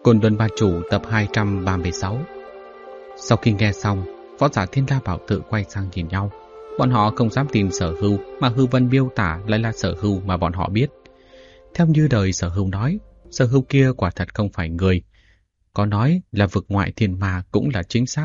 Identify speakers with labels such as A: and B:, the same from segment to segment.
A: Côn Luân Ba Chủ tập 236. Sau khi nghe xong, võ giả Thiên La Bảo Tự quay sang nhìn nhau. Bọn họ không dám tin Sở Hưu mà Hư Vân miêu tả lại là Sở Hưu mà bọn họ biết. Theo như đời Sở Hưu nói, Sở Hưu kia quả thật không phải người. Có nói là vực ngoại thiên ma cũng là chính xác.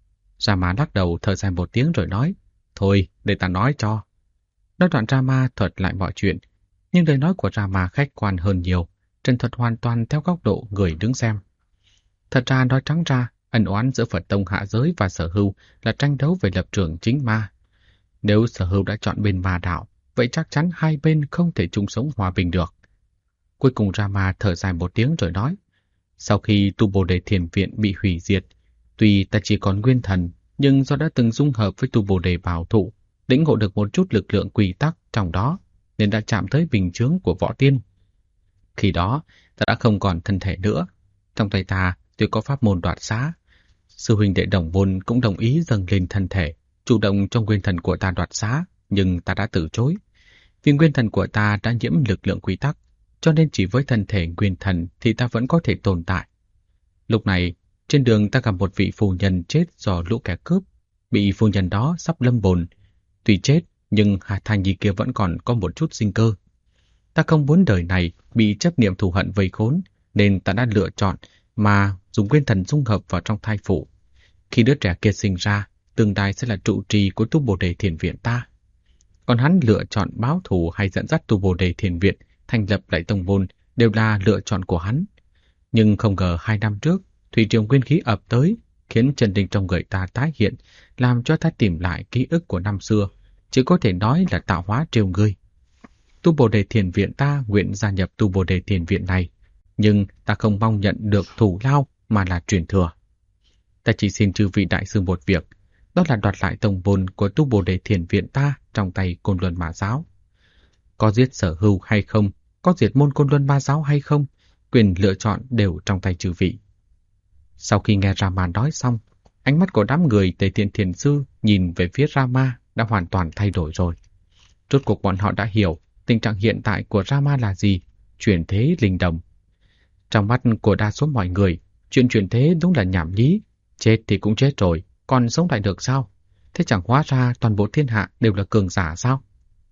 A: Rama lắc đầu thở dài một tiếng rồi nói, thôi để ta nói cho. Nói đoạn Rama thuật lại mọi chuyện, nhưng lời nói của Rama khách quan hơn nhiều, trần thuật hoàn toàn theo góc độ người đứng xem. Thật ra nói trắng ra, ân oán giữa Phật Tông hạ giới và Sở Hưu là tranh đấu về lập trường chính ma. Nếu Sở Hưu đã chọn bên ma đạo, vậy chắc chắn hai bên không thể chung sống hòa bình được. Cuối cùng Rama thở dài một tiếng rồi nói, sau khi Tu Bồ Đề Thiền Viện bị hủy diệt, tuy ta chỉ còn nguyên thần, nhưng do đã từng dung hợp với Tu Bồ Đề Bảo Thụ, lĩnh ngộ được một chút lực lượng quy tắc trong đó, nên đã chạm tới bình chướng của võ tiên. Khi đó, ta đã không còn thân thể nữa. Trong tay ta tuy có pháp môn đoạt xá, sư huynh đệ đồng môn cũng đồng ý dâng lên thân thể, chủ động trong nguyên thần của ta đoạt xá, nhưng ta đã từ chối. Vì nguyên thần của ta đã nhiễm lực lượng quy tắc, cho nên chỉ với thân thể nguyên thần thì ta vẫn có thể tồn tại. Lúc này, trên đường ta gặp một vị phu nhân chết do lũ kẻ cướp, bị phu nhân đó sắp lâm bồn. Tuy chết, nhưng thai nhi kia vẫn còn có một chút sinh cơ. Ta không muốn đời này bị chấp niệm thù hận vây khốn, nên ta đã lựa chọn mà dùng nguyên thần dung hợp vào trong thai phụ. Khi đứa trẻ kia sinh ra, tương lai sẽ là trụ trì của Tu Bồ Đề Thiền Viện ta. Còn hắn lựa chọn báo thù hay dẫn dắt Tu Bồ Đề Thiền Viện thành lập lại tông môn đều là lựa chọn của hắn. Nhưng không ngờ 2 năm trước, thủy triều nguyên khí ập tới, khiến chân linh trong người ta tái hiện, làm cho ta tìm lại ký ức của năm xưa, chỉ có thể nói là tạo hóa trêu ngươi. Tu Bồ Đề Thiền Viện ta nguyện gia nhập Tu Bồ Đề Thiền Viện này, nhưng ta không mong nhận được thù lao mà là truyền thừa. Ta chỉ xin chư vị đại sư một việc, đó là đoạt lại tông môn của Tu Bồ Đề Thiền Viện ta trong tay Côn Luân Ma Giáo. Có giết Sở Hưu hay không, có diệt môn Côn Luân Ma Giáo hay không, quyền lựa chọn đều trong tay chư vị. Sau khi nghe Rama nói xong, ánh mắt của đám người Tề Thiện Thiền Sư nhìn về phía Rama đã hoàn toàn thay đổi rồi. Rốt cuộc bọn họ đã hiểu tình trạng hiện tại của Rama là gì, chuyển thế linh đồng. Trong mắt của đa số mọi người, chuyện chuyển thế đúng là nhảm nhí, chết thì cũng chết rồi, còn sống lại được sao? Thế chẳng hóa ra toàn bộ thiên hạ đều là cường giả sao?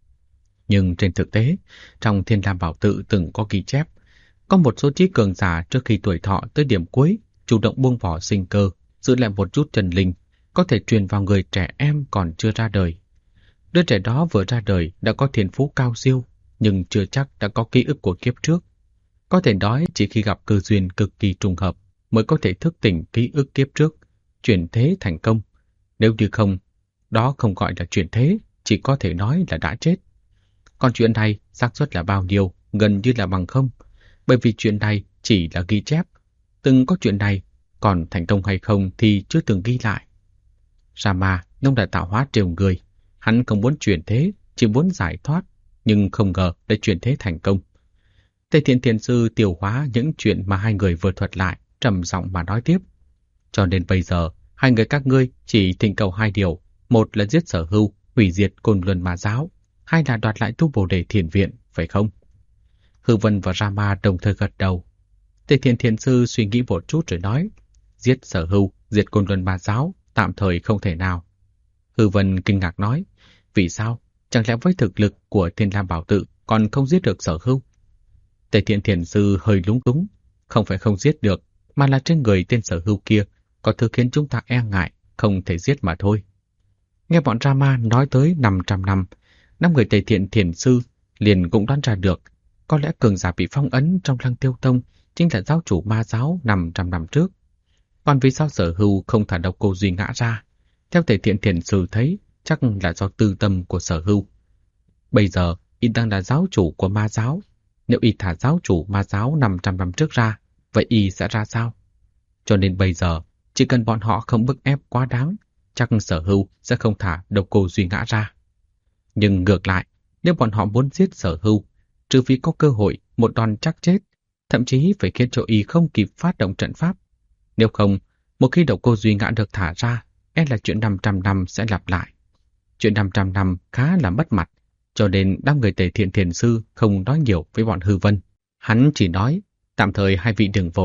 A: Nhưng trên thực tế, trong Thiên La Bảo Tự từng có ghi chép, có một số trí cường giả trước khi tuổi thọ tới điểm cuối, chủ động buông bỏ sinh cơ, giữ lại một chút chân linh, có thể truyền vào người trẻ em còn chưa ra đời. Đứa trẻ đó vừa ra đời đã có thiên phú cao siêu, nhưng chưa chắc đã có ký ức của kiếp trước. Có thể nói chỉ khi gặp cơ duyên cực kỳ trùng hợp mới có thể thức tỉnh ký ức kiếp trước, chuyển thế thành công. Nếu như không, đó không gọi là chuyển thế, chỉ có thể nói là đã chết. Còn chuyện này xác suất là bao nhiêu, gần như là bằng không, bởi vì chuyện này chỉ là ghi chép. Từng có chuyện này, còn thành công hay không thì chưa từng ghi lại. Rama nông đại tạo hóa trêu người, hắn không muốn chuyển thế, chỉ muốn giải thoát, nhưng không ngờ đã chuyển thế thành công. Tề Thiện Thiền Sư tiêu hóa những chuyện mà hai người vừa thuật lại, trầm giọng mà nói tiếp. Cho nên bây giờ, hai người các ngươi chỉ thỉnh cầu 2 điều, một là giết Sở Hưu, hủy diệt Côn Luân Ma Giáo, 2 là đoạt lại Tu Bồ Đề Thiền Viện, phải không? Hư Vân và Rama đồng thời gật đầu. Tề Thiện Thiền Sư suy nghĩ một chút rồi nói, giết Sở Hưu, diệt Côn Luân Ma Giáo, tạm thời không thể nào. Hư Vân kinh ngạc nói, vì sao? Chẳng lẽ với thực lực của Thiên La Bảo Tự còn không giết được Sở Hưu? Tề Thiện Thiền Sư hơi lúng túng, không phải không giết được, mà là trên người tên Sở Hưu kia có thứ khiến chúng ta e ngại, không thể giết mà thôi. Nghe bọn Rama nói tới 500 năm, 5 người Tề Thiện Thiền Sư liền cũng đoán ra được, có lẽ cường giả bị phong ấn trong Lăng Tiêu Tông chính là giáo chủ Ma Giáo 500 năm trước. Còn vì sao Sở Hưu không thả độc cô Duy Ngã ra? Theo Tề Thiện Thiền Sư thấy, chắc là do tư tâm của Sở Hưu. Bây giờ, y đang là giáo chủ của Ma Giáo. Nếu y thả giáo chủ Ma Giáo 500 năm trước ra, vậy y sẽ ra sao? Cho nên bây giờ, chỉ cần bọn họ không bức ép quá đáng, chắc Sở Hưu sẽ không thả độc cô Duy Ngã ra. Nhưng ngược lại, nếu bọn họ muốn giết Sở Hưu, trừ phi có cơ hội một đòn chắc chết, thậm chí phải khiến cho y không kịp phát động trận pháp. Nếu không, một khi độc cô Duy Ngã được thả ra, e là chuyện 500 năm sẽ lặp lại. Chuyện 500 năm khá là mất mặt, cho nên đám người Tề Thiện Thiền Sư không nói nhiều với bọn Hư Vân. Hắn chỉ nói, tạm thời hai vị đừng vội,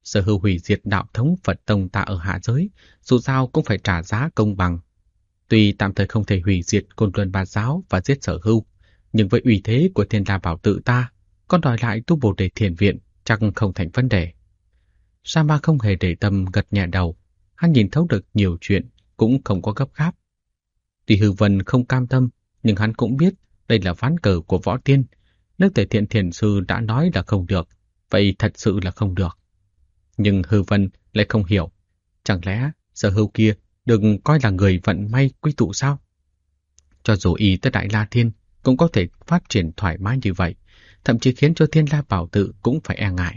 A: Sở Hưu hủy diệt đạo thống Phật tông ta ở hạ giới, dù sao cũng phải trả giá công bằng. Tuy tạm thời không thể hủy diệt Côn Luân Ba Giáo và giết Sở Hưu, nhưng với uy thế của Thiên La Bảo Tự ta, còn đòi lại tu Bồ Đề Thiền Viện chắc không thành vấn đề. Sa Ma không hề để tâm, gật nhẹ đầu. Hắn nhìn thấu được nhiều chuyện, cũng không có gấp gáp. Tuy Hư Vân không cam tâm, nhưng hắn cũng biết đây là ván cờ của võ tiên. Nếu Tề Thiện Thiền Sư đã nói là không được, vậy thật sự là không được. Nhưng Hư Vân lại không hiểu. Chẳng lẽ Sở Hưu kia đừng coi là người vận may quy tụ sao? Cho dù y tới Đại La Thiên cũng có thể phát triển thoải mái như vậy, thậm chí khiến cho Thiên La Bảo Tự cũng phải e ngại.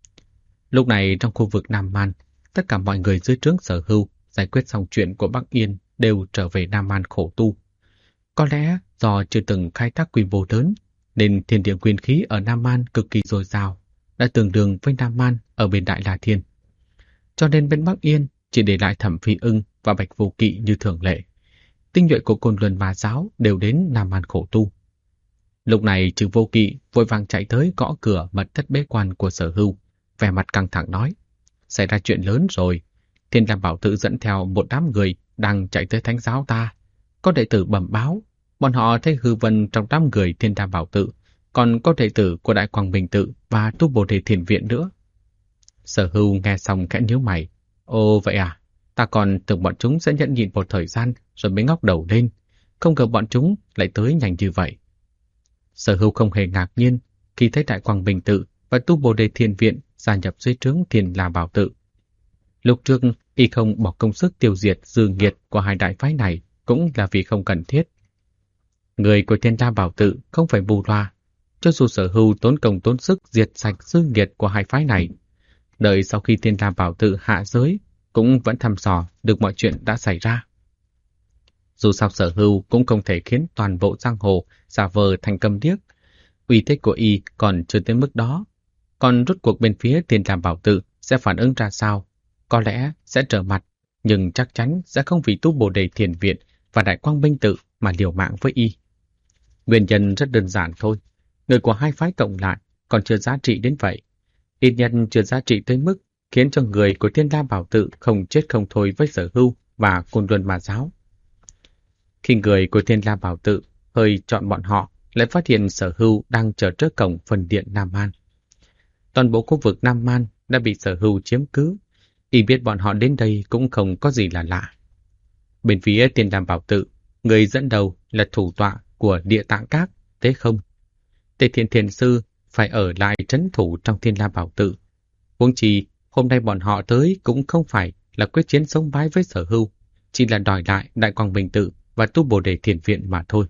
A: Lúc này trong khu vực Nam Man, tất cả mọi người dưới trướng Sở Hưu giải quyết xong chuyện của Bắc Yên đều trở về Nam Man khổ tu. Có lẽ do chưa từng khai thác quy mô lớn, nên thiên địa nguyên khí ở Nam Man cực kỳ dồi dào, đã tương đương với Nam Man ở bên Đại La Thiên. Cho nên bên Bắc Yên chỉ để lại Thẩm Phi Ưng và Bạch Vô Kỵ như thường lệ. Tinh nhuệ của Côn Luân Ba Giáo đều đến Nam Man khổ tu. Lúc này Trừ Vô Kỵ vội vàng chạy tới gõ cửa mật thất bế quan của Sở Hưu, vẻ mặt căng thẳng nói: xảy ra chuyện lớn rồi. Thiên La Bảo Tự dẫn theo một đám người đang chạy tới thánh giáo ta. Có đệ tử bẩm báo, bọn họ thấy Hư Vân trong đám người Thiên La Bảo Tự, còn có đệ tử của Đại Quang Minh Tự và tu Bồ Đề Thiền Viện nữa. Sở Hưu nghe xong khẽ nhíu mày. Ồ vậy à, ta còn tưởng bọn chúng sẽ nhẫn nhịn một thời gian rồi mới ngóc đầu lên, không ngờ bọn chúng lại tới nhanh như vậy. Sở Hưu không hề ngạc nhiên khi thấy Đại Quang Minh Tự và tu Bồ Đề Thiền Viện gia nhập dưới trướng Thiên La Bảo Tự. Lúc trước, y không bỏ công sức tiêu diệt dư nghiệt của hai đại phái này cũng là vì không cần thiết. Người của Thiên La Bảo Tự không phải bù loa, cho dù Sở Hưu tốn công tốn sức diệt sạch dư nghiệt của hai phái này, đợi sau khi Thiên La Bảo Tự hạ giới cũng vẫn thăm dò được mọi chuyện đã xảy ra. Dù sao Sở Hưu cũng không thể khiến toàn bộ giang hồ giả vờ thành câm điếc, uy thế của y còn chưa tới mức đó. Còn rốt cuộc bên phía Thiên La Bảo Tự sẽ phản ứng ra sao? Có lẽ sẽ trở mặt, nhưng chắc chắn sẽ không vì tu Bồ Đề Thiền Viện và Đại Quang Minh Tự mà liều mạng với y. Nguyên nhân rất đơn giản thôi. Người của hai phái cộng lại còn chưa giá trị đến vậy. Ít nhân chưa giá trị tới mức khiến cho người của Thiên La Bảo Tự không chết không thôi với Sở Hưu và Côn Luân Ma Giáo. Khi người của Thiên La Bảo Tự hơi chọn bọn họ, lại phát hiện Sở Hưu đang chờ trước cổng phần điện Nam Man. Toàn bộ khu vực Nam Man đã bị Sở Hưu chiếm cứ. Y biết bọn họ đến đây cũng không có gì là lạ. Bên phía Thiên La Bảo Tự, người dẫn đầu là thủ tọa của Địa Tạng Các, Tế Không. Tề Thiện Thiền Sư phải ở lại trấn thủ trong Thiên La Bảo Tự. Huống chi, hôm nay bọn họ tới cũng không phải là quyết chiến sống mái với Sở Hưu, chỉ là đòi lại Đại Quang Minh Tự và tu Bồ Đề Thiền Viện mà thôi.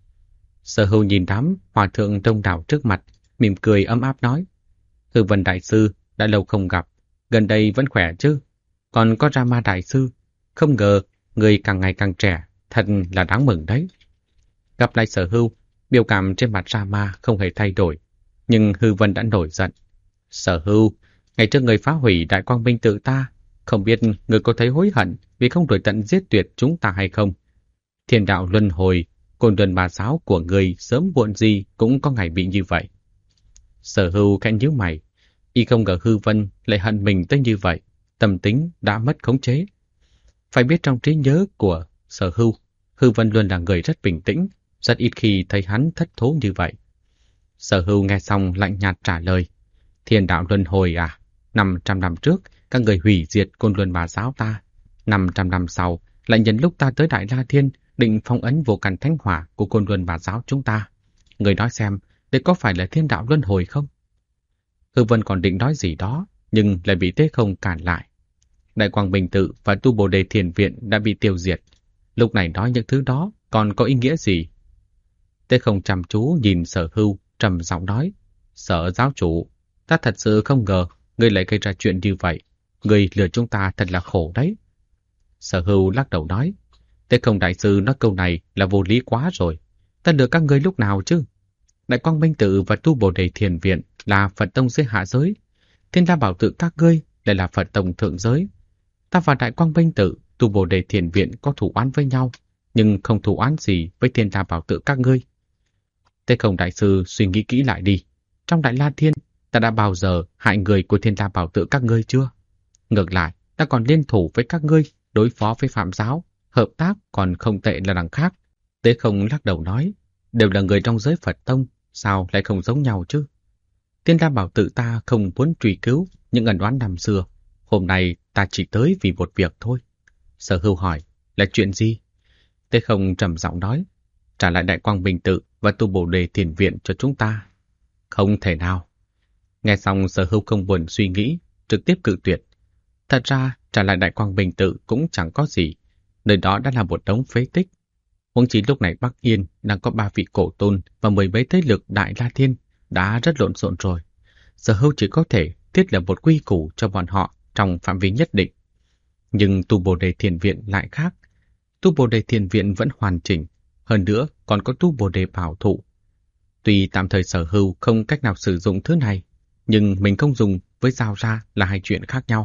A: Sở Hưu nhìn đám hòa thượng đông đảo trước mặt, mỉm cười ấm áp nói: Hư Vân Đại Sư, đã lâu không gặp, gần đây vẫn khỏe chứ? Còn có Rama Đại Sư, không ngờ người càng ngày càng trẻ, thật là đáng mừng đấy. Gặp lại Sở Hưu, biểu cảm trên mặt Rama không hề thay đổi, nhưng Hư Vân đã nổi giận. Sở Hưu, ngày trước người phá hủy Đại Quang Minh Tự ta, không biết người có thấy hối hận vì không đuổi tận giết tuyệt chúng ta hay không? Thiên đạo luân hồi, Côn Luân Ba Giáo của người sớm muộn gì cũng có ngày bị như vậy. Sở Hưu khẽ nhíu mày, y không ngờ Hư Vân lại hận mình tới như vậy, tâm tính đã mất khống chế. Phải biết trong trí nhớ của Sở Hưu, Hư Vân luôn là người rất bình tĩnh, rất ít khi thấy hắn thất thố như vậy. Sở Hưu nghe xong lạnh nhạt trả lời: Thiên đạo luân hồi à? 500 năm trước, các người hủy diệt Côn Luân Ba Giáo ta. 500 năm sau, lại nhân lúc ta tới Đại La Thiên, định phong ấn vô căn thánh hỏa của Côn Luân Ba Giáo chúng ta. Người nói xem, đây có phải là thiên đạo luân hồi không? Hư Vân còn định nói gì đó, nhưng lại bị Tế Không cản lại. Đại Quang Minh Tự và tu Bồ Đề Thiền Viện đã bị tiêu diệt. Lúc này nói những thứ đó còn có ý nghĩa gì? Tế Không chăm chú nhìn Sở Hưu, trầm giọng nói: Sở giáo chủ, ta thật sự không ngờ ngươi lại gây ra chuyện như vậy. Ngươi lừa chúng ta thật là khổ đấy. Sở Hưu lắc đầu nói: Tế Không đại sư nói câu này là vô lý quá rồi. Ta lừa các ngươi lúc nào chứ? Đại Quang Minh Tự và tu Bồ Đề Thiền Viện là Phật tông dưới hạ giới. Thiên La Bảo Tự các ngươi lại là Phật tông thượng giới. Ta và Đại Quang Minh Tự, tu Bồ Đề Thiền Viện có thù oán với nhau, nhưng không thù oán gì với Thiên La Bảo Tự các ngươi. Tế Không đại sư suy nghĩ kỹ lại đi. Trong Đại La Thiên, Ta đã bao giờ hại người của Thiên La Bảo Tự các ngươi chưa? Ngược lại, ta còn liên thủ với các ngươi đối phó với Phạm giáo, hợp tác còn không tệ là đằng khác. Tế Không lắc đầu nói, đều là người trong giới Phật tông, sao lại không giống nhau chứ? Thiên La Bảo Tự ta không muốn truy cứu những ẩn oán năm xưa. Hôm nay ta chỉ tới vì một việc thôi. Sở Hưu hỏi, là chuyện gì? Tế Không trầm giọng nói, trả lại Đại Quang Minh Tự và tu Bồ Đề Thiền Viện cho chúng ta. Không thể nào. Nghe xong Sở Hưu không buồn suy nghĩ, trực tiếp cự tuyệt. Thật ra, trả lại Đại Quang Minh Tự cũng chẳng có gì. Nơi đó đã là một đống phế tích. Huống chi lúc này Bắc Yên đang có 3 vị cổ tôn và 10 mấy thế lực Đại La Thiên đã rất lộn xộn rồi. Sở Hưu chỉ có thể thiết lập một quy củ cho bọn họ trong phạm vi nhất định. Nhưng tu Bồ Đề Thiền Viện lại khác. Tu Bồ Đề Thiền Viện vẫn hoàn chỉnh, hơn nữa còn có tu Bồ Đề Bảo Thụ. Tuy tạm thời Sở Hưu không cách nào sử dụng thứ này, nhưng mình không dùng với giao ra là hai chuyện khác nhau.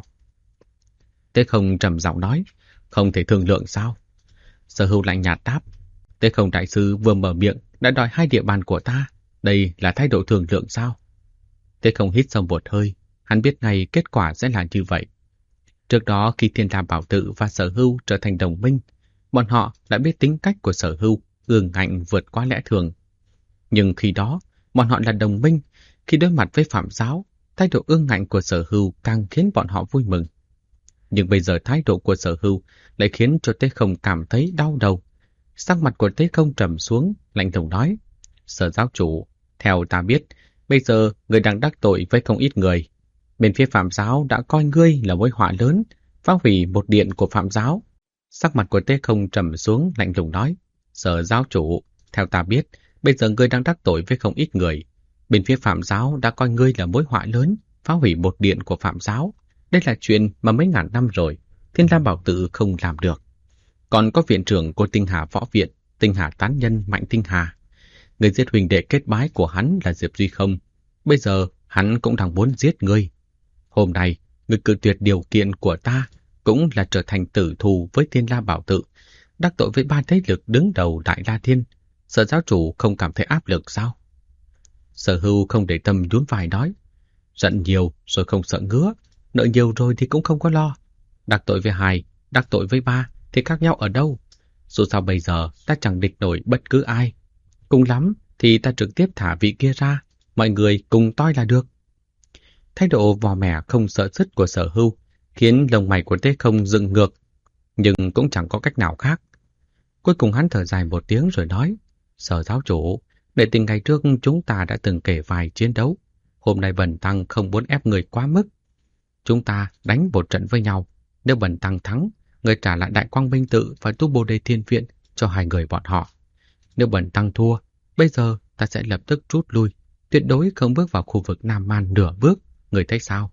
A: Tế Không trầm giọng nói, không thể thương lượng sao? Sở Hưu lạnh nhạt đáp, Tế Không đại sư vừa mở miệng đã đòi 2 địa bàn của ta, đây là thái độ thương lượng sao? Tế Không hít sâu một hơi, hắn biết ngay kết quả sẽ là như vậy. Trước đó khi Thiên La Bảo Tự và Sở Hưu trở thành đồng minh, bọn họ đã biết tính cách của Sở Hưu ương ngạnh vượt quá lẽ thường. Nhưng khi đó, bọn họ là đồng minh, khi đối mặt với Phạm giáo, thái độ ương ngạnh của Sở Hưu càng khiến bọn họ vui mừng. Nhưng bây giờ thái độ của Sở Hưu lại khiến cho Tế Không cảm thấy đau đầu. Sắc mặt của Tế Không trầm xuống, lạnh lùng nói, Sở giáo chủ, theo ta biết, bây giờ người đang đắc tội với không ít người. Bên phía Phạm giáo đã coi ngươi là mối họa lớn, phá hủy một điện của Phạm giáo. Sắc mặt của Tế Không trầm xuống, lạnh lùng nói, Sở giáo chủ, theo ta biết, bây giờ ngươi đang đắc tội với không ít người. Bên phía Phạm giáo đã coi ngươi là mối họa lớn, phá hủy một điện của Phạm giáo. Đây là chuyện mà mấy ngàn năm rồi, Thiên La Bảo Tự không làm được. Còn có viện trưởng của Tinh Hà Võ Viện, Tinh Hà Tán Nhân Mạnh Tinh Hà. Người giết huynh đệ kết bái của hắn là Diệp Duy Không. Bây giờ hắn cũng đang muốn giết ngươi. Hôm nay, ngươi cự tuyệt điều kiện của ta cũng là trở thành tử thù với Thiên La Bảo Tự, đắc tội với 3 thế lực đứng đầu Đại La Thiên. Sở giáo chủ không cảm thấy áp lực sao? Sở Hưu không để tâm nhún vai nói, giận nhiều rồi không sợ ngứa, nợ nhiều rồi thì cũng không có lo. Đắc tội với 2, đắc tội với 3 thì khác nhau ở đâu? Dù sao bây giờ ta chẳng địch nổi bất cứ ai. Cùng lắm thì ta trực tiếp thả vị kia ra, mọi người cùng toi là được. Thái độ vò mẻ không sợ sứt của Sở Hưu khiến lông mày của Tế Không dựng ngược, nhưng cũng chẳng có cách nào khác. Cuối cùng hắn thở dài một tiếng rồi nói, Sở giáo chủ, để tình ngày trước chúng ta đã từng kể vài chiến đấu. Hôm nay Bần Tăng không muốn ép người quá mức. Chúng ta đánh một trận với nhau. Nếu Bần Tăng thắng, người trả lại Đại Quang Minh Tự và tu Bồ Đề Thiên Viện cho 2 người bọn họ. Nếu Bần Tăng thua, bây giờ ta sẽ lập tức rút lui, tuyệt đối không bước vào khu vực Nam Man nửa bước. Người thấy sao?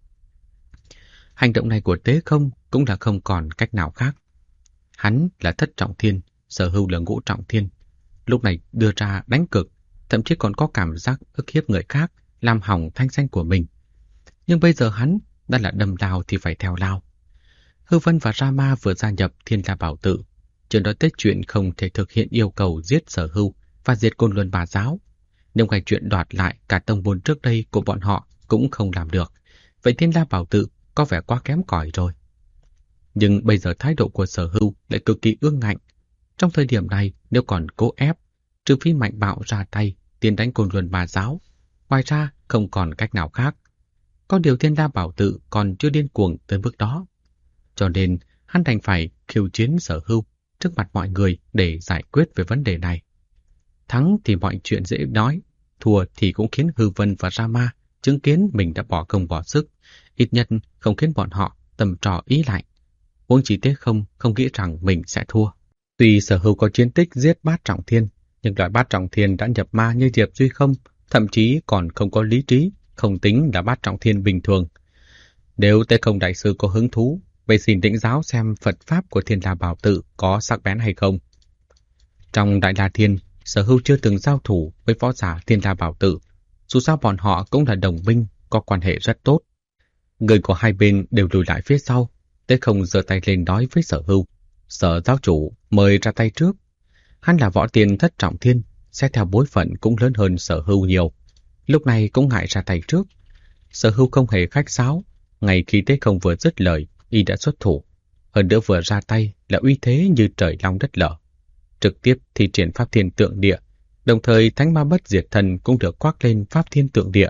A: Hành động này của Tế Không cũng là không còn cách nào khác. Hắn là Thất Trọng Thiên, Sở Hưu là Ngũ Trọng Thiên. Lúc này đưa ra đánh cực, thậm chí còn có cảm giác ức hiếp người khác, làm hỏng thanh danh của mình. Nhưng bây giờ hắn đã là đâm lao thì phải theo lao. Hư Vân và Rama vừa gia nhập Thiên La Bảo Tự, chưa nói tới chuyện không thể thực hiện yêu cầu giết Sở Hưu và diệt Côn Luân Bà giáo. Nếu ngay chuyện đoạt lại cả tông môn trước đây của bọn họ cũng không làm được, vậy Thiên La Bảo Tự có vẻ quá kém cỏi rồi. Nhưng bây giờ thái độ của Sở Hưu lại cực kỳ ương ngạnh. Trong thời điểm này, nếu còn cố ép, trừ phi mạnh bạo ra tay tiến đánh Côn Luân Bà giáo, ngoài ra không còn cách nào khác. Có điều Thiên La Bảo Tự còn chưa điên cuồng tới mức đó. Cho nên hắn đành phải khiêu chiến Sở Hưu trước mặt mọi người để giải quyết về vấn đề này. Thắng thì mọi chuyện dễ nói, thua thì cũng khiến Hư Vân và Rama chứng kiến mình đã bỏ công bỏ sức, ít nhất không khiến bọn họ tầm trò ý lại. Huống chi Tế Không nghĩ rằng mình sẽ thua. Tuy Sở Hưu có chiến tích giết Bát Trọng Thiên, nhưng loại Bát Trọng Thiên đã nhập ma như Diệp Duy Không, thậm chí còn không có lý trí, không tính là Bát Trọng Thiên bình thường. Nếu Tế Không đại sư có hứng thú, vậy xin định giáo xem Phật Pháp của Thiên La Bảo Tự có sắc bén hay không. Trong Đại La Thiên, Sở Hưu chưa từng giao thủ với võ giả Thiên La Bảo Tự, dù sao bọn họ cũng là đồng minh, có quan hệ rất tốt. Người của hai bên đều lùi lại phía sau. Tế Không giơ tay lên nói với Sở Hưu, Sở giáo chủ mời ra tay trước. Hắn là võ tiên Thất Trọng Thiên, xét theo bối phận cũng lớn hơn Sở Hưu nhiều, lúc này cũng ngại ra tay trước. Sở Hưu không hề khách sáo, ngay khi Tế Không vừa dứt lời, y đã xuất thủ. Hơn nữa vừa ra tay là uy thế như trời long đất lở, trực tiếp thi triển Pháp Thiên Tượng Địa, đồng thời Thánh Ma Bất Diệt Thần cũng được khoác lên Pháp Thiên Tượng Địa.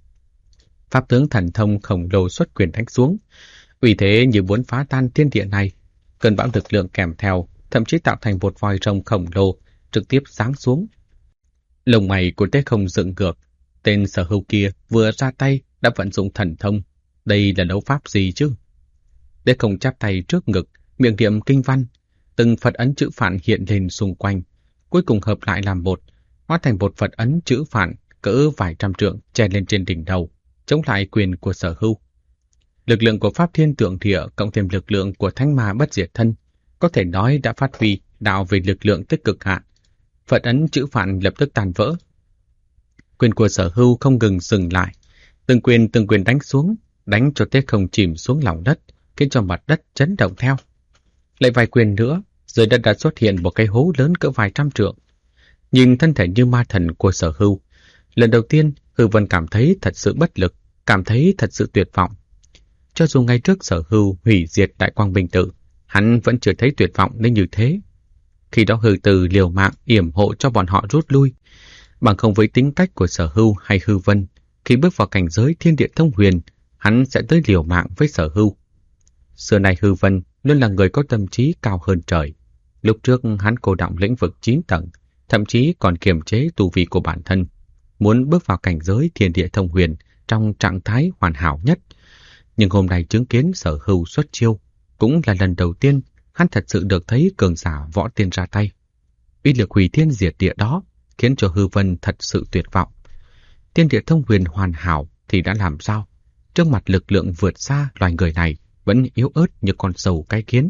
A: Pháp tướng thần thông khổng lồ xuất quyền đánh xuống, uy thế như muốn phá tan thiên địa này. Cơn bão lực lượng kèm theo, thậm chí tạo thành một vòi rồng khổng lồ, trực tiếp giáng xuống. Lông mày của Tế Không dựng ngược, tên Sở Hưu kia vừa ra tay đã vận dụng thần thông. Đây là đấu pháp gì chứ? Tế Không chắp tay trước ngực, miệng niệm kinh văn, từng Phật ấn chữ phạn hiện lên xung quanh, cuối cùng hợp lại làm một, hóa thành một Phật ấn chữ phạn cỡ vài trăm trượng che lên trên đỉnh đầu, chống lại quyền của Sở Hưu. Lực lượng của Pháp Thiên Tượng Địa cộng thêm lực lượng của Thánh Ma Bất Diệt Thân có thể nói đã phát huy đạo về lực lượng tích cực hạn. Phật ấn chữ phạn lập tức tan vỡ. Quyền của Sở Hưu không ngừng dừng lại, từng quyền đánh xuống, đánh cho Tế Không chìm xuống lòng đất, khiến cho mặt đất chấn động theo. Lại vài quyền nữa, dưới đất đã xuất hiện một cái hố lớn cỡ vài trăm trượng. Nhìn thân thể như ma thần của Sở Hưu, lần đầu tiên Hư Vân cảm thấy thật sự bất lực, cảm thấy thật sự tuyệt vọng. Cho dù ngày trước Sở Hưu hủy diệt Đại Quang Bình Tự, hắn vẫn chưa thấy tuyệt vọng đến như thế. Khi đó Hư Từ liều mạng yểm hộ cho bọn họ rút lui, bằng không với tính cách của Sở Hưu hay Hư Vân, khi bước vào cảnh giới thiên địa thông huyền, hắn sẽ tới liều mạng với Sở Hưu. Xưa nay Hư Vân luôn là người có tâm trí cao hơn trời. Lúc trước hắn cô đọng lĩnh vực 9 tầng, thậm chí còn kiềm chế tu vi của bản thân, muốn bước vào cảnh giới thiên địa thông huyền trong trạng thái hoàn hảo nhất. Nhưng hôm nay chứng kiến Sở Hưu xuất chiêu, cũng là lần đầu tiên hắn thật sự được thấy cường giả võ tiên ra tay. Uy lực hủy thiên diệt địa đó khiến cho Hư Vân thật sự tuyệt vọng. Thiên địa thông huyền hoàn hảo thì đã làm sao? Trước mặt lực lượng vượt xa loài người này vẫn yếu ớt như con sâu cái kiến.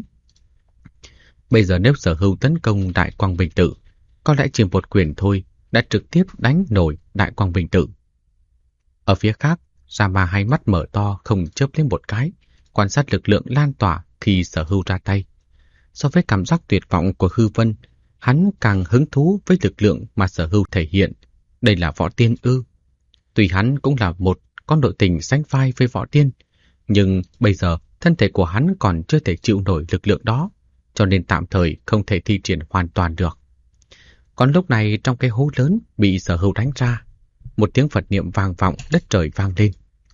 A: Bây giờ nếu Sở Hưu tấn công Đại Quang Bình Tự, có lẽ chỉ một quyền thôi đã trực tiếp đánh nổi Đại Quang Bình Tự. Ở phía khác, Sa-ma hai mắt mở to không chớp lên một cái, quan sát lực lượng lan tỏa khi Sở Hưu ra tay. So với cảm giác tuyệt vọng của Hư Vân, hắn càng hứng thú với lực lượng mà Sở Hưu thể hiện. Đây là võ tiên ư? Tuy hắn cũng là một con nội tình sánh vai với võ tiên, nhưng bây giờ thân thể của hắn còn chưa thể chịu nổi lực lượng đó, cho nên tạm thời không thể thi triển hoàn toàn được. Còn lúc này trong cái hố lớn bị Sở Hưu đánh ra, một tiếng Phật niệm vang vọng, đất trời vang lên.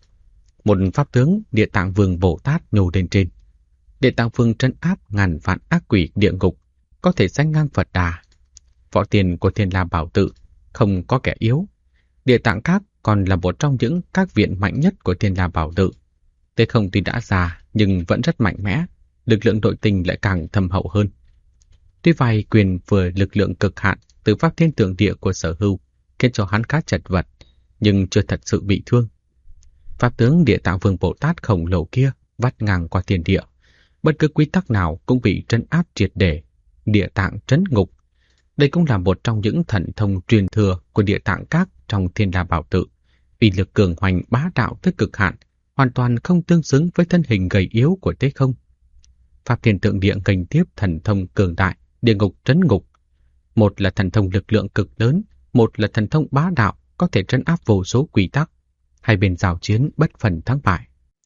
A: Một pháp tướng Địa Tạng Vương Bồ Tát nhô lên trên. Địa Tạng Vương trấn áp ngàn vạn ác quỷ địa ngục, có thể sánh ngang Phật Đà. Võ tiên của Thiên La Bảo Tự không có kẻ yếu. Địa Tạng Các còn là một trong những các viện mạnh nhất của Thiên La Bảo Tự. Tế Không tuy đã già nhưng vẫn rất mạnh mẽ, lực lượng nội tình lại càng thâm hậu hơn. Tuy vài quyền vừa lực lượng cực hạn từ Pháp Thiên Tượng Địa của Sở Hưu khiến cho hắn khá chật vật, nhưng chưa thật sự bị thương. Pháp tướng Địa Tạng Vương Bồ Tát khổng lồ kia vắt ngang qua thiên địa, bất cứ quy tắc nào cũng bị trấn áp triệt để, Địa Tạng trấn ngục. Đây cũng là một trong những thần thông truyền thừa của Địa Tạng Các trong Thiên La Bảo Tự. Uy lực cường hoành bá đạo tới cực hạn, hoàn toàn không tương xứng với thân hình gầy yếu của Tế Không. Pháp Thiên Tượng Địa nghênh tiếp thần thông cường đại, địa ngục trấn ngục. Một là thần thông lực lượng cực lớn, một là thần thông bá đạo có thể trấn áp vô số quy tắc. Hai bên giao chiến bất phần thắng bại.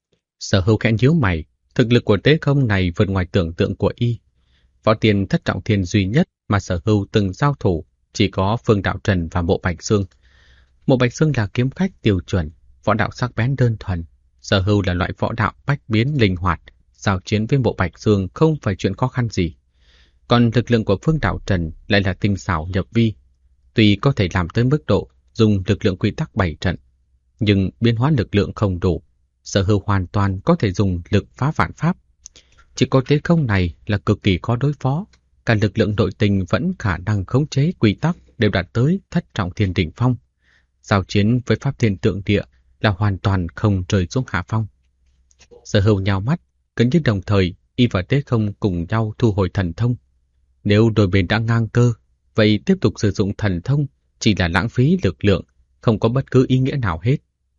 A: Sở Hưu khẽ nhíu mày, thực lực của Tế Không này vượt ngoài tưởng tượng của y. Võ tiên thất trọng thiên duy nhất mà Sở Hưu từng giao thủ chỉ có Phương Đạo Trần và Mộ Bạch Xương. Mộ Bạch Xương là kiếm khách tiêu chuẩn, võ đạo sắc bén đơn thuần. Sở Hưu là loại võ đạo bách biến linh hoạt, giao chiến với Mộ Bạch Xương không phải chuyện khó khăn gì. Còn lực lượng của Phương Đạo Trần lại là tinh xảo nhập vi, tuy có thể làm tới mức độ dùng lực lượng quy tắc bày trận, nhưng biến hóa lực lượng không đủ. Sở Hưu hoàn toàn có thể dùng lực phá vạn pháp. Chỉ có Tế Không này là cực kỳ khó đối phó, cả lực lượng nội tình vẫn khả năng khống chế quy tắc đều đạt tới thất trọng thiên đỉnh phong. Giao chiến với Pháp Thiên Tượng Địa là hoàn toàn không rơi xuống hạ phong. Sở Hưu nhào mắt, gần như đồng thời y và Tế Không cùng nhau thu hồi thần thông. Nếu đôi bên đã ngang cơ, vậy tiếp tục sử dụng thần thông chỉ là lãng phí lực lượng, không có bất cứ ý nghĩa nào hết.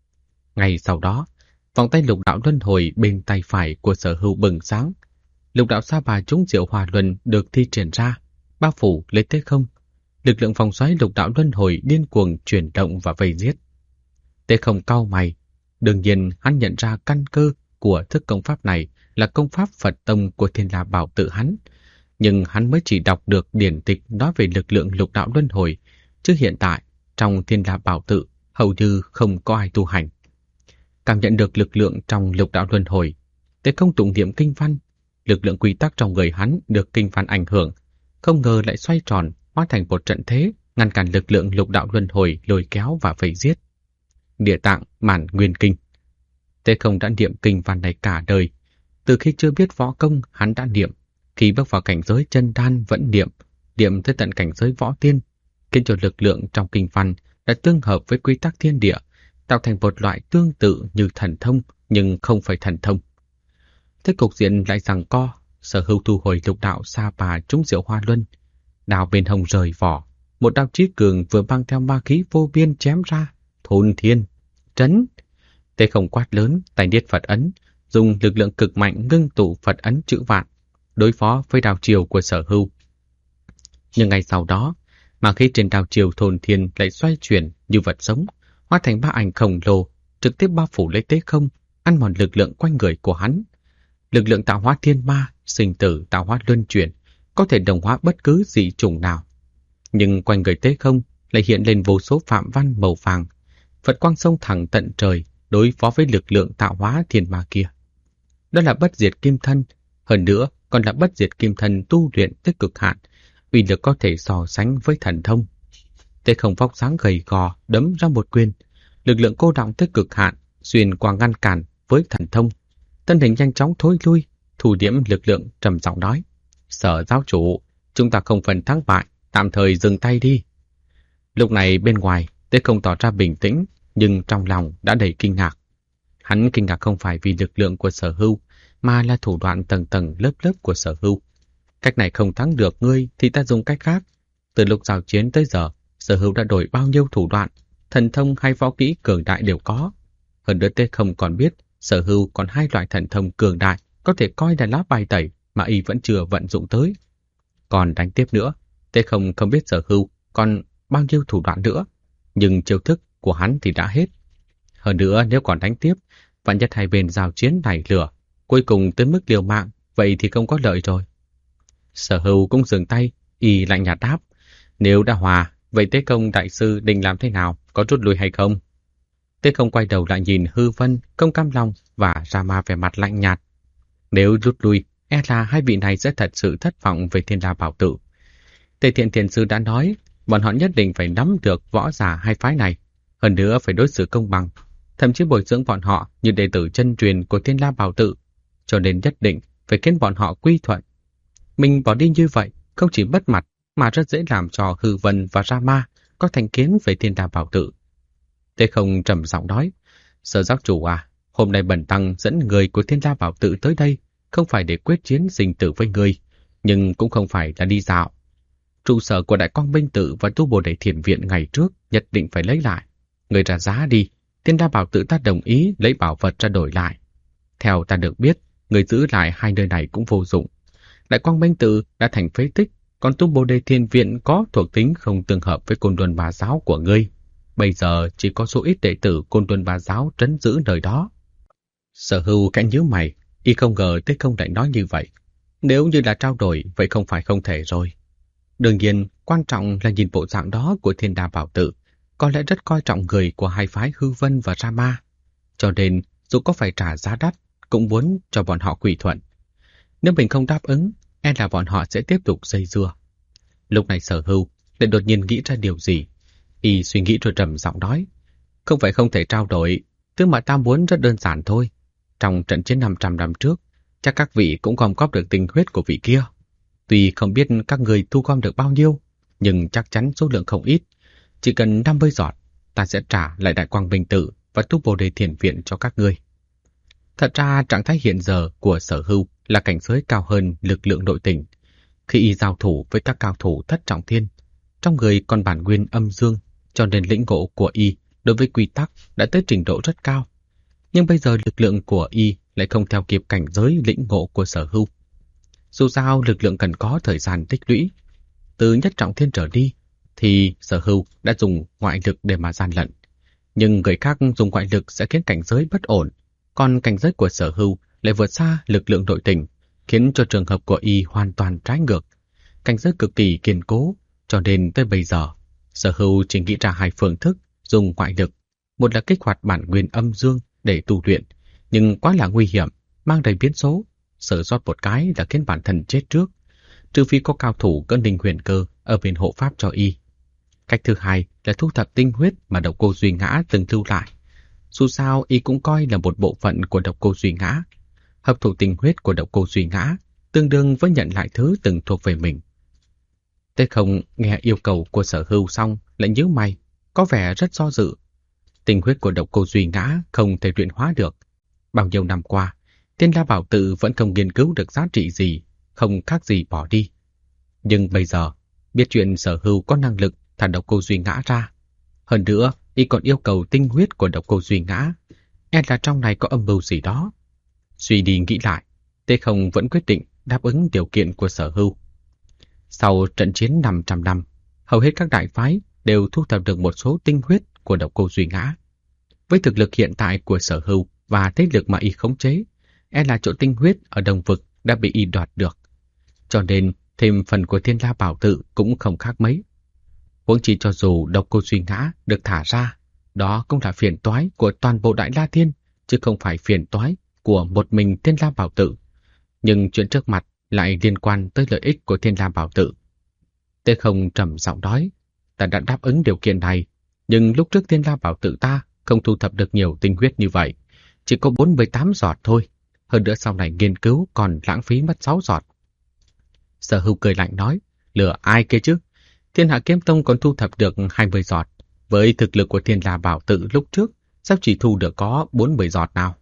A: Ngay sau đó, vòng tay lục đạo luân hồi bên tay phải của Sở Hưu bừng sáng. Lục đạo sa bà trúng diệu hòa luân được thi triển ra, bao phủ lấy Tế Không. Lực lượng vòng xoáy lục đạo luân hồi điên cuồng chuyển động và vây giết. Tế Không cau mày, Đương nhiên hắn nhận ra căn cơ của thức công pháp này là công pháp Phật tông của Thiên La Bảo Tự hắn, nhưng hắn mới chỉ đọc được điển tịch nói về lực lượng lục đạo luân hồi, chứ hiện tại trong Thiên La Bảo Tự hầu như không có ai tu hành. Cảm nhận được lực lượng trong lục đạo luân hồi, Tế Không tụng niệm kinh văn, lực lượng quy tắc trong người hắn được kinh văn ảnh hưởng, không ngờ lại xoay tròn, hóa thành một trận thế, ngăn cản lực lượng lục đạo luân hồi lôi kéo và vây giết. Địa Tạng Mạn Nguyên Kinh. Tế Không đã niệm kinh văn này cả đời, từ khi chưa biết võ công hắn đã niệm, khi bước vào cảnh giới chân đan vẫn niệm tới tận cảnh giới võ tiên, khiến cho lực lượng trong kinh văn đã tương hợp với quy tắc thiên địa, tạo thành một loại tương tự như thần thông nhưng không phải thần thông. Thế cục diện lại giằng co, Sở Hưu thu hồi lục đạo sa bà trúng diệu hoa luân, đao bên hông rời vỏ, một đao chí cường vừa mang theo ma khí vô biên chém ra, thôn thiên, trấn. Tế Không quát lớn, tay niết Phật ấn, dùng lực lượng cực mạnh ngưng tụ Phật ấn chữ vạn, đối phó với đao chiều của Sở Hưu. Nhưng ngay sau đó, ma khí trên đao chiều thôn thiên lại xoay chuyển như vật sống, hóa thành ba ảnh khổng lồ, trực tiếp bao phủ lấy Tế Không, ăn mòn lực lượng quanh người của hắn. Lực lượng tạo hóa thiên ma, sinh tử tạo hóa luân chuyển, có thể đồng hóa bất cứ dị chủng nào. Nhưng quanh người Tế Không lại hiện lên vô số phạm văn màu vàng, Phật quang sông thẳng tận trời, đối phó với lực lượng tạo hóa thiên ma kia. Đó là bất diệt kim thân, hơn nữa còn là bất diệt kim thân tu luyện tới cực hạn, uy lực có thể so sánh với thần thông. Tế Không vóc dáng gầy gò đấm ra một quyền, lực lượng cô đọng tới cực hạn, xuyên qua ngăn cản với thần thông. Thân hình nhanh chóng thối lui, thủ điểm lực lượng trầm giọng nói: Sở giáo chủ, chúng ta không phần thắng bại, tạm thời dừng tay đi. Lúc này bên ngoài, Tế Không tỏ ra bình tĩnh, nhưng trong lòng đã đầy kinh ngạc. Hắn kinh ngạc không phải vì lực lượng của Sở Hưu, mà là thủ đoạn tầng tầng lớp lớp của Sở Hưu. Cách này không thắng được ngươi thì ta dùng cách khác. Từ lúc giao chiến tới giờ, Sở Hưu đã đổi bao nhiêu thủ đoạn, thần thông hay võ kỹ cường đại đều có. Hơn nữa Tế Không còn biết Sở Hưu còn hai loại thần thông cường đại có thể coi là lá bài tẩy mà y vẫn chưa vận dụng tới. Còn đánh tiếp nữa, Tế Không không biết Sở Hưu còn bao nhiêu thủ đoạn nữa, nhưng chiêu thức của hắn thì đã hết. Hơn nữa nếu còn đánh tiếp, vạn nhất hai bên giao chiến nảy lửa, cuối cùng tới mức liều mạng, vậy thì không có lợi rồi. Sở Hưu cũng dừng tay, y lạnh nhạt đáp: Nếu đã hòa, vậy Tế Công đại sư định làm thế nào, có rút lui hay không? Tế Công quay đầu lại nhìn Hư Vân, Công Cam Long và Rama vẻ mặt lạnh nhạt. Nếu rút lui, e là hai vị này sẽ thật sự thất vọng về Thiên La Bảo Tự. Tề Thiện Thiền Sư đã nói, bọn họ nhất định phải nắm được võ giả hai phái này, hơn nữa phải đối xử công bằng, thậm chí bồi dưỡng bọn họ như đệ tử chân truyền của Thiên La Bảo Tự, cho nên nhất định phải khiến bọn họ quy thuận. Mình bỏ đi như vậy, không chỉ mất mặt, mà rất dễ làm cho Hư Vân và Rama có thành kiến về Thiên La Bảo Tự. Tế Không trầm giọng nói: Sở giáo chủ à, hôm nay bần tăng dẫn người của Thiên La Bảo Tự tới đây, không phải để quyết chiến sinh tử với người, nhưng cũng không phải là đi dạo. Trụ sở của Đại Quang Minh Tự và Tu Bồ Đề Thiền Viện ngày trước nhất định phải lấy lại. Người ra giá đi, Thiên La Bảo Tự ta đồng ý lấy bảo vật ra đổi lại. Theo ta được biết, người giữ lại hai nơi này cũng vô dụng. Đại Quang Minh Tự đã thành phế tích, còn Tu Bồ Đề Thiền Viện có thuộc tính không tương hợp với Côn Luân Bà Giáo của ngươi. Bây giờ chỉ có số ít đệ tử Côn Luân Bà Giáo trấn giữ nơi đó. Sở Hưu khẽ nhíu mày, y không ngờ Tế Công lại nói như vậy. Nếu như là trao đổi, vậy không phải không thể rồi. Đương nhiên, quan trọng là nhìn bộ dạng đó của Thiên La Bảo Tự, có lẽ rất coi trọng người của hai phái Hư Vân và Rama. Cho nên, dù có phải trả giá đắt, cũng muốn cho bọn họ quy thuận. Nếu mình không đáp ứng, e là bọn họ sẽ tiếp tục dây dưa. Lúc này Sở Hưu lại đột nhiên nghĩ ra điều gì. Y suy nghĩ rồi trầm giọng nói: Không phải không thể trao đổi, thứ mà ta muốn rất đơn giản thôi. Trong trận chiến 500 năm trước, chắc các vị cũng gom góp được tinh huyết của vị kia. Tuy không biết các người thu gom được bao nhiêu, nhưng chắc chắn số lượng không ít. Chỉ cần 50 giọt, ta sẽ trả lại Đại Quang Minh Tự và Tu Bồ Đề Thiền Viện cho các ngươi. Thật ra trạng thái hiện giờ của Sở Hưu là cảnh giới cao hơn lực lượng nội tình. Khi y giao thủ với các cao thủ thất trọng thiên, trong người còn bản nguyên âm dương, cho nên lĩnh ngộ của y đối với quy tắc đã tới trình độ rất cao. Nhưng bây giờ lực lượng của y lại không theo kịp cảnh giới lĩnh ngộ của Sở Hưu. Dù sao lực lượng cần có thời gian tích lũy. Từ nhất trọng thiên trở đi, thì Sở Hưu đã dùng ngoại lực để mà gian lận. Nhưng người khác dùng ngoại lực sẽ khiến cảnh giới bất ổn, còn cảnh giới của Sở Hưu lại vượt xa lực lượng nội tình, khiến cho trường hợp của y hoàn toàn trái ngược. Cảnh giới cực kỳ kiên cố, cho nên tới bây giờ, Sở Hưu chỉ nghĩ ra hai phương thức dùng ngoại lực. Một là kích hoạt bản nguyên âm dương để tu luyện, nhưng quá là nguy hiểm, mang đầy biến số. Sở sót một cái là khiến bản thân chết trước, trừ phi có cao thủ cỡ Ninh Huyền Cơ ở bên hộ pháp cho y. Cách thứ hai là thu thập tinh huyết mà Độc Cô Duy Ngã từng lưu lại. Dù sao y cũng coi là một bộ phận của Độc Cô Duy Ngã. Hấp thụ tinh huyết của Độc Cô Duy Ngã tương đương với nhận lại thứ từng thuộc về mình. Tê Không nghe yêu cầu của Sở Hưu xong lại nhíu mày, có vẻ rất do dự. Tinh huyết của Độc Cô Duy Ngã không thể luyện hóa được. Bao nhiêu năm qua, Tiên La Bảo Tự vẫn không nghiên cứu được giá trị gì, không khác gì bỏ đi. Nhưng bây giờ, biết chuyện Sở Hưu có năng lực thả Độc Cô Duy Ngã ra. Hơn nữa, y còn yêu cầu tinh huyết của Độc Cô Duy Ngã. E là trong này có âm mưu gì đó. Suy đi nghĩ lại, Tê Không vẫn quyết định đáp ứng điều kiện của Sở Hưu. Sau trận chiến 500 năm, hầu hết các đại phái đều thu thập được một số tinh huyết của Độc Cô Duy Ngã. Với thực lực hiện tại của Sở Hưu và thế lực mà y khống chế, e là chỗ tinh huyết ở Đông Vực đã bị y đoạt được. Cho nên thêm phần của Thiên La Bảo Tự cũng không khác mấy. Huống chi cho dù Độc Cô Duy Ngã được thả ra, đó cũng là phiền toái của toàn bộ Đại La Thiên, chứ không phải phiền toái của một mình Thiên La Bảo Tự. Nhưng chuyện trước mặt lại liên quan tới lợi ích của Thiên La Bảo Tự. Tê Không trầm giọng nói, ta đã đáp ứng điều kiện này, nhưng lúc trước Thiên La Bảo Tự ta không thu thập được nhiều tinh huyết như vậy, chỉ có 48 giọt thôi. Hơn nữa sau này nghiên cứu còn lãng phí mất 6 giọt. Sở Hưu cười lạnh nói, lừa ai kia chứ? Thiên Hạ Kiếm Tông còn thu thập được 20 giọt. Với thực lực của Thiên La Bảo Tự lúc trước, sao chỉ thu được có 40 giọt nào?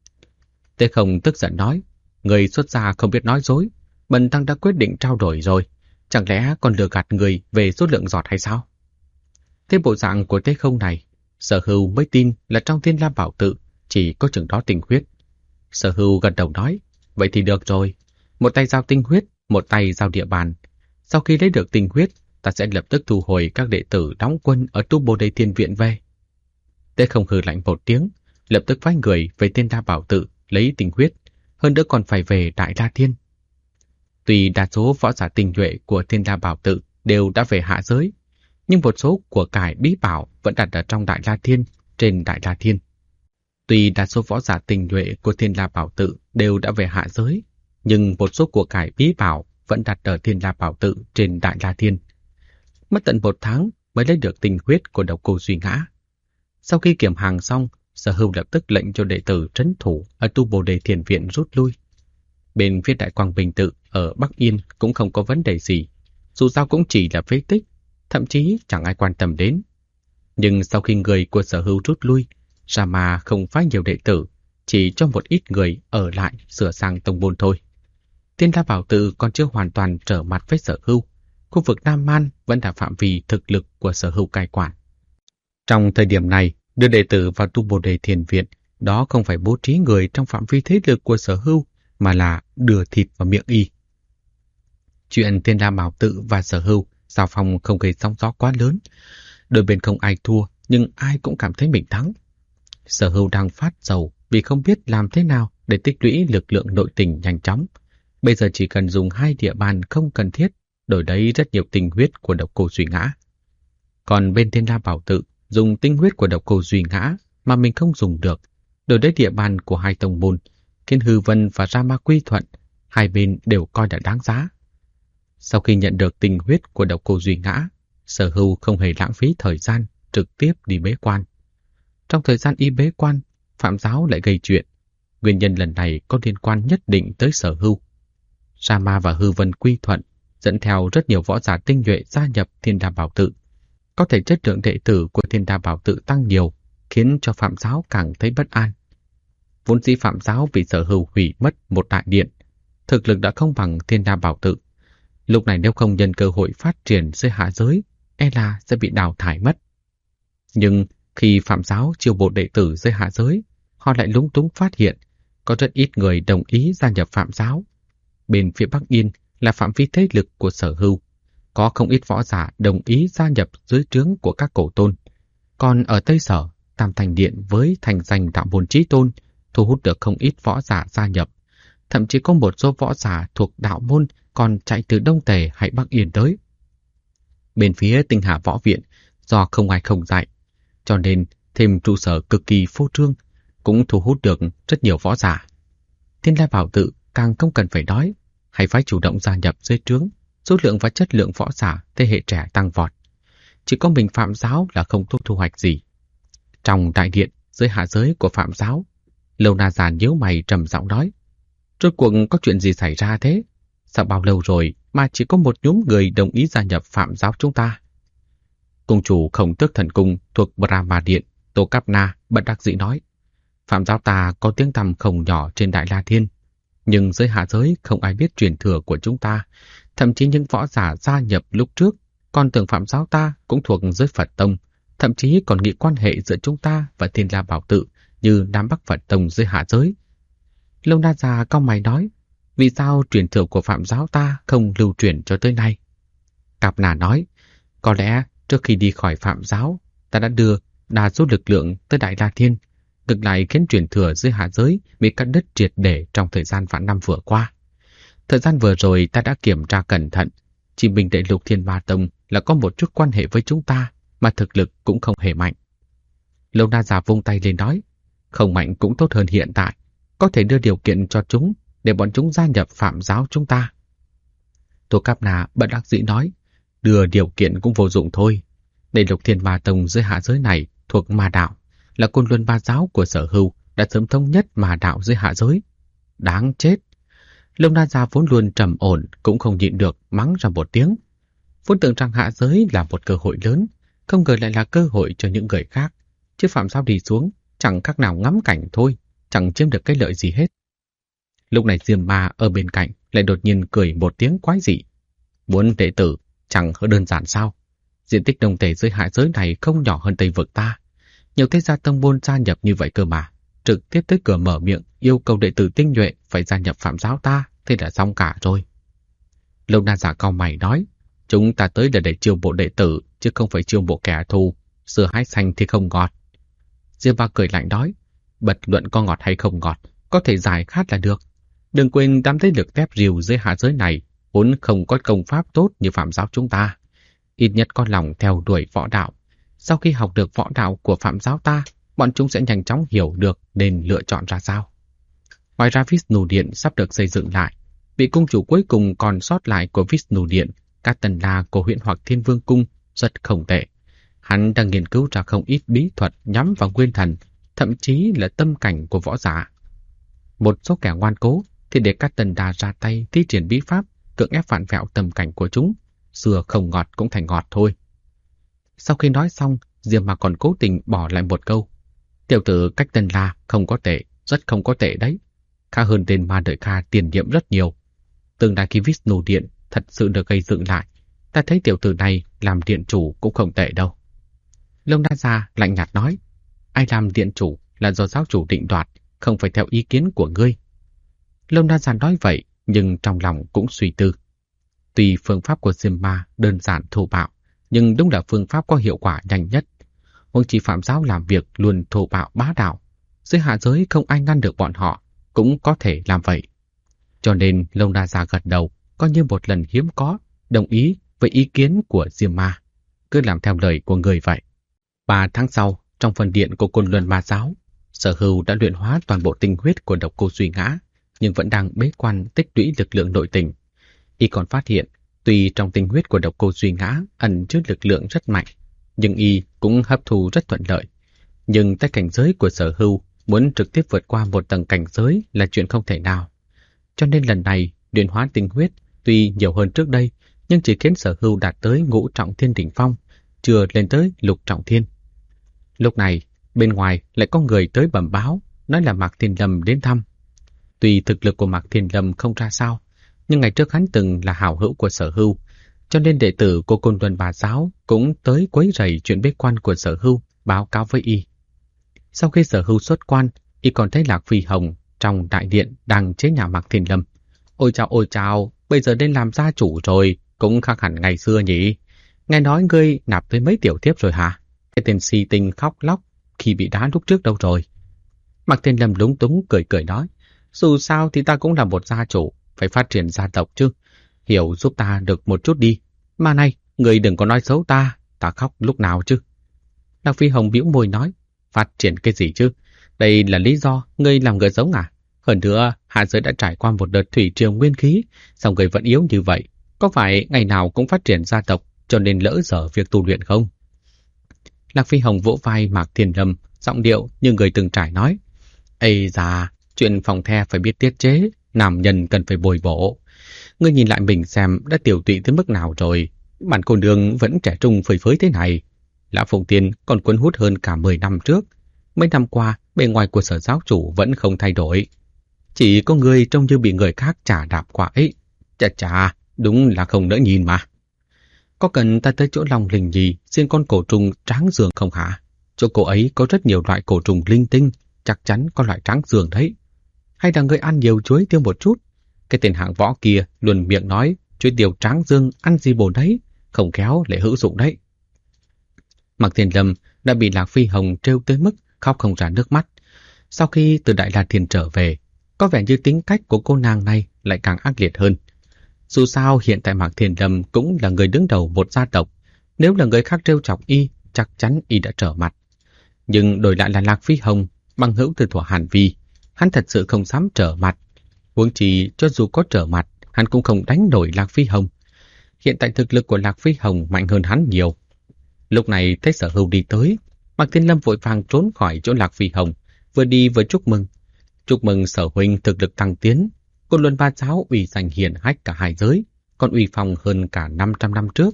A: Tê Không tức giận nói, người xuất gia không biết nói dối, Bần tăng đã quyết định trao đổi rồi, chẳng lẽ còn lừa gạt người về số lượng giọt hay sao? Thế bộ dạng của Tê Không này, Sở Hưu mới tin là trong Thiên La Bảo Tự chỉ có chừng đó tinh huyết. Sở Hưu gật đầu nói, vậy thì được rồi, một tay giao tinh huyết, một tay giao địa bàn. Sau khi lấy được tinh huyết, ta sẽ lập tức thu hồi các đệ tử đóng quân ở Tu Bồ Đề Thiên Viện về. Tê Không hừ lạnh một tiếng, lập tức phái người về Thiên La Bảo Tự lấy tinh huyết, hơn nữa còn phải về Đại La Thiên. Tuy đa số võ giả tinh nhuệ của Thiên La Bảo Tự đều đã về hạ giới, nhưng một số của cải bí bảo vẫn đặt ở trong Đại La Thiên, trên Đại La Thiên. Tuy đa số võ giả tinh nhuệ của Thiên La Bảo Tự đều đã về hạ giới, nhưng một số của cải bí bảo vẫn đặt ở Thiên La Bảo Tự trên Đại La Thiên. Mất tận 1 tháng mới lấy được tinh huyết của Độc Cô Duy Ngã. Sau khi kiểm hàng xong, Sở Hưu lập tức lệnh cho đệ tử trấn thủ ở Tu Bồ Đề Thiền Viện rút lui. Bên phía Đại Quang Bình Tự ở Bắc Yên cũng không có vấn đề gì, dù sao cũng chỉ là phế tích, thậm chí chẳng ai quan tâm đến. Nhưng sau khi người của Sở Hưu rút lui, Rama không phái nhiều đệ tử, chỉ cho một ít người ở lại sửa sang tông môn thôi. Thiên La Bảo Tự còn chưa hoàn toàn trở mặt với Sở Hưu, khu vực Nam Man vẫn là phạm vi thực lực của Sở Hưu cai quản. Trong thời điểm này, đưa đệ tử vào Tu Bồ Đề Thiền Viện, đó không phải bố trí người trong phạm vi thế lực của Sở Hưu, mà là đưa thịt vào miệng y. Chuyện Thiên La Bảo Tự và Sở Hưu giao phong không gây sóng gió quá lớn. Đôi bên không ai thua, nhưng ai cũng cảm thấy mình thắng. Sở Hưu đang phát sầu vì không biết làm thế nào để tích lũy lực lượng nội tình nhanh chóng. Bây giờ chỉ cần dùng 2 địa bàn không cần thiết, đổi lấy rất nhiều tinh huyết của Độc Cô Duy Ngã. Còn bên Thiên La Bảo Tự, dùng tinh huyết của Độc Cô Duy Ngã mà mình không dùng được, đổi lấy địa bàn của 2 tông môn, khiến Hư Vân và Rama quy thuận, hai bên đều coi là đáng giá. Sau khi nhận được tinh huyết của Độc Cô Duy Ngã, Sở Hưu không hề lãng phí thời gian, trực tiếp đi bế quan. Trong thời gian y bế quan, Phạm Giáo lại gây chuyện. Nguyên nhân lần này có liên quan nhất định tới Sở Hưu. Rama và Hư Vân quy thuận, dẫn theo rất nhiều võ giả tinh nhuệ gia nhập Thiên La Bảo Tự. Có thể chất lượng đệ tử của Thiên La Bảo Tự tăng nhiều, khiến cho Phạm Giáo càng thấy bất an. Vốn dĩ Phạm Giáo vì Sở Hưu hủy mất một đại điện, thực lực đã không bằng Thiên La Bảo Tự. Lúc này nếu không nhân cơ hội phát triển dưới hạ giới, e là sẽ bị đào thải mất. Nhưng khi Phạm Giáo chiêu bộ đệ tử dưới hạ giới, họ lại lúng túng phát hiện có rất ít người đồng ý gia nhập Phạm Giáo. Bên phía Bắc Yên là phạm vi thế lực của Sở Hưu, có không ít võ giả đồng ý gia nhập dưới trướng của các cổ tôn. Còn ở Tây Sở, Tam Thành Điện với thành danh đạo môn chí tôn, thu hút được không ít võ giả gia nhập. Thậm chí có một số võ giả thuộc đạo môn còn chạy từ Đông Tề hay Bắc Yên tới. Bên phía Tinh Hà Võ Viện, do không ai không dạy, cho nên thêm trụ sở cực kỳ phô trương, cũng thu hút được rất nhiều võ giả. Thiên Lai Bảo Tự càng không cần phải nói, hay phải chủ động gia nhập dưới trướng, số lượng và chất lượng võ giả thế hệ trẻ tăng vọt. Chỉ có mình Phạm Giáo là không thu hoạch gì. Trong đại điện, dưới hạ giới của Phạm Giáo, Lâu Na Già nhíu mày trầm giọng nói: rốt cuộc có chuyện gì xảy ra thế? Sao bao lâu rồi mà chỉ có một nhóm người đồng ý gia nhập Phạm Giáo chúng ta? Cung chủ Khổng Tước Thần Cung thuộc Brahma Điện, Tô Cáp Na bất đắc dĩ nói: Phạm Giáo ta có tiếng tăm không nhỏ trên Đại La Thiên, nhưng dưới hạ giới không ai biết truyền thừa của chúng ta. Thậm chí những võ giả gia nhập lúc trước còn tưởng Phạm Giáo ta cũng thuộc giới Phật Tông, thậm chí còn nghĩ quan hệ giữa chúng ta và Thiên La Bảo Tự như Nam Bắc Phật Tông dưới hạ giới. Lâu Na Già cau mày nói: vì sao truyền thừa của Phạm Giáo ta không lưu truyền cho tới nay? Cáp Na nói: có lẽ trước khi đi khỏi Phạm Giáo, ta đã đưa đa số lực lượng tới Đại La Thiên, ngược lại khiến truyền thừa dưới hạ giới bị cắt đứt triệt để trong thời gian vạn năm vừa qua. Thời gian vừa rồi ta đã kiểm tra cẩn thận, chỉ mình Đại Lục Thiên Ma Tông là có một chút quan hệ với chúng ta, mà thực lực cũng không hề mạnh. Lâu Na Già vung tay lên nói: không mạnh cũng tốt hơn hiện tại, có thể đưa điều kiện cho chúng để bọn chúng gia nhập Phạm Giáo chúng ta. Tô Cáp Na bất đắc dĩ nói: đưa điều kiện cũng vô dụng thôi. Đại Lục Thiên Ma Tông dưới hạ giới này thuộc ma đạo, là Côn Luân Ba Giáo của Sở Hưu, đã sớm thống nhất ma đạo dưới hạ giới. Đáng chết! Lâu Na Già vốn luôn trầm ổn cũng không nhịn được mắng ra một tiếng. Vốn tưởng rằng hạ giới là một cơ hội lớn, không ngờ lại là cơ hội cho những người khác, chứ Phạm Giáo đi xuống chẳng khác nào ngắm cảnh thôi, chẳng chiếm được cái lợi gì hết. Lúc này Diêm Ma ở bên cạnh lại đột nhiên cười một tiếng quái dị: muốn đệ tử chẳng hơi đơn giản sao? Diện tích Đông Tề dưới hạ giới này không nhỏ hơn Tây Vực ta, nhiều thế gia tông môn gia nhập như vậy cơ mà, trực tiếp tới cửa mở miệng yêu cầu đệ tử tinh nhuệ phải gia nhập Phạm Giáo ta, thế là xong cả rồi. Lâu Na Già cau mày nói: chúng ta tới là để chiêu mộ đệ tử, chứ không phải chiêu mộ kẻ thù, sữa hái xanh thì không ngọt. Diêm Ma cười lạnh nói: bất luận có ngọt hay không ngọt, có thể giải khát là được. Đừng quên đám thế lực tép rìu dưới hạ giới này vốn không có công pháp tốt như Phạm Giáo chúng ta, ít nhất có lòng theo đuổi võ đạo. Sau khi học được võ đạo của Phạm Giáo ta, bọn chúng sẽ nhanh chóng hiểu được nên lựa chọn ra sao. Ngoài ra Vishnu Điện sắp được xây dựng lại, vị cung chủ cuối cùng còn sót lại của Vishnu Điện, Cát Tần La của huyện Hoặc Thiên Vương Cung, rất không tệ. Hắn đang nghiên cứu ra không ít bí thuật nhắm vào nguyên thần, thậm chí là tâm cảnh của võ giả. Một số kẻ ngoan cố thì để Cát Tần La ra tay thi triển bí pháp, cưỡng ép phản vẹo tâm cảnh của chúng, xưa không ngọt cũng thành ngọt thôi. Sau khi nói xong, Diêm Ma còn cố tình bỏ lại một câu: tiểu tử Cách Tần La không có tệ, rất không có tệ đấy, khá hơn tên Ma Đợi Kha tiền nhiệm rất nhiều. Tương lai khi Vishnu Điện thật sự được gây dựng lại, ta thấy tiểu tử này làm điện chủ cũng không tệ đâu. Lâu Na Già lạnh nhạt nói: ai làm điện chủ là do giáo chủ định đoạt, không phải theo ý kiến của ngươi. Lâu Na Già nói vậy, nhưng trong lòng cũng suy tư. Tuy phương pháp của Diêm Ma đơn giản thô bạo, nhưng đúng là phương pháp có hiệu quả nhanh nhất. Huống chi Phạm Giáo làm việc luôn thô bạo bá đạo, dưới hạ giới không ai ngăn được bọn họ, cũng có thể làm vậy. Cho nên Lâu Na Già gật đầu, coi như một lần hiếm có, đồng ý với ý kiến của Diêm Ma. Cứ làm theo lời của người vậy. 3 tháng sau, trong phần điện của Côn Luân Ma Giáo, Sở Hưu đã luyện hóa toàn bộ tinh huyết của Độc Cô Duy Ngã, nhưng vẫn đang bế quan tích lũy lực lượng nội tình. Y còn phát hiện, tuy trong tinh huyết của Độc Cô Duy Ngã ẩn chứa lực lượng rất mạnh, nhưng Y cũng hấp thu rất thuận lợi. Nhưng tới cảnh giới của Sở Hưu, muốn trực tiếp vượt qua một tầng cảnh giới là chuyện không thể nào. Cho nên lần này, luyện hóa tinh huyết tuy nhiều hơn trước đây, nhưng chỉ khiến Sở Hưu đạt tới ngũ trọng thiên đỉnh phong, chưa lên tới lục trọng thiên. Lúc này, bên ngoài lại có người tới bẩm báo, nói là Mạc Thiên Lâm đến thăm. Tuy thực lực của Mạc Thiên Lâm không ra sao, nhưng ngày trước hắn từng là hảo hữu của Sở Hưu, cho nên đệ tử của Côn Luân Bà Giáo cũng tới quấy rầy chuyện bế quan của Sở Hưu, báo cáo với Y. Sau khi Sở Hưu xuất quan, Y còn thấy Lạc Phi Hồng trong đại điện đang chế nhạo Mạc Thiên Lâm. Ôi chào, bây giờ nên làm gia chủ rồi, cũng khác hẳn ngày xưa nhỉ. Nghe nói ngươi nạp tới mấy tiểu thiếp rồi hả? Cái tên si tinh khóc lóc, khi bị đá lúc trước đâu rồi. Mạc Thiên Lâm lúng túng cười cười nói, dù sao thì ta cũng là một gia chủ, phải phát triển gia tộc chứ. Hiểu giúp ta được một chút đi. Mà này, người đừng có nói xấu ta khóc lúc nào chứ. Lạc Phi Hồng bĩu môi nói, phát triển cái gì chứ? Đây là lý do ngươi làm người giống à? Hơn nữa, hạ giới đã trải qua một đợt thủy triều nguyên khí, sao người vẫn yếu như vậy? Có phải ngày nào cũng phát triển gia tộc cho nên lỡ dở việc tu luyện không? Lạc Phi Hồng vỗ vai Mạc Thiên Lâm, giọng điệu như người từng trải nói, ây da, chuyện phòng the phải biết tiết chế, nam nhân cần phải bồi bổ. Ngươi nhìn lại mình xem đã tiểu tụy tới mức nào rồi, bản cô nương vẫn trẻ trung phơi phới thế này. Lã Phụng Tiên còn cuốn hút hơn cả 10 năm trước. Mấy năm qua, bề ngoài của Sở giáo chủ vẫn không thay đổi. Chỉ có ngươi trông như bị người khác chà đạp quả ấy. Chà chà, đúng là không đỡ nhìn mà. Có cần ta tới chỗ Long Linh Nhi xin con cổ trùng tráng giường không hả? Chỗ cô ấy có rất nhiều loại cổ trùng linh tinh, chắc chắn có loại tráng giường đấy. Hay là ngươi ăn nhiều chuối tiêu một chút? Cái tên hạng võ kia luôn miệng nói chuối tiêu tráng dương ăn gì bổ đấy, không khéo lại hữu dụng đấy. Mạc Thiên Lâm đã bị Lạc Phi Hồng trêu tới mức khóc không ra nước mắt. Sau khi từ Đại La Thiên trở về, có vẻ như tính cách của cô nàng này lại càng ác liệt hơn. Dù sao hiện tại Mạc Thiên Lâm cũng là người đứng đầu một gia tộc. Nếu là người khác trêu chọc y, chắc chắn y đã trở mặt. Nhưng đổi lại là Lạc Phi Hồng, bằng hữu từ thuở Hàn Vi, hắn thật sự không dám trở mặt. Huống chi cho dù có trở mặt, hắn cũng không đánh nổi Lạc Phi Hồng. Hiện tại thực lực của Lạc Phi Hồng mạnh hơn hắn nhiều. Lúc này thấy Sở Hưu đi tới, Mạc Thiên Lâm vội vàng trốn khỏi chỗ Lạc Phi Hồng, vừa đi vừa chúc mừng. Chúc mừng Sở huynh thực lực tăng tiến, Côn Luân Ba Giáo uy danh hiển hách cả hai giới, còn uy phong hơn cả 500 năm trước.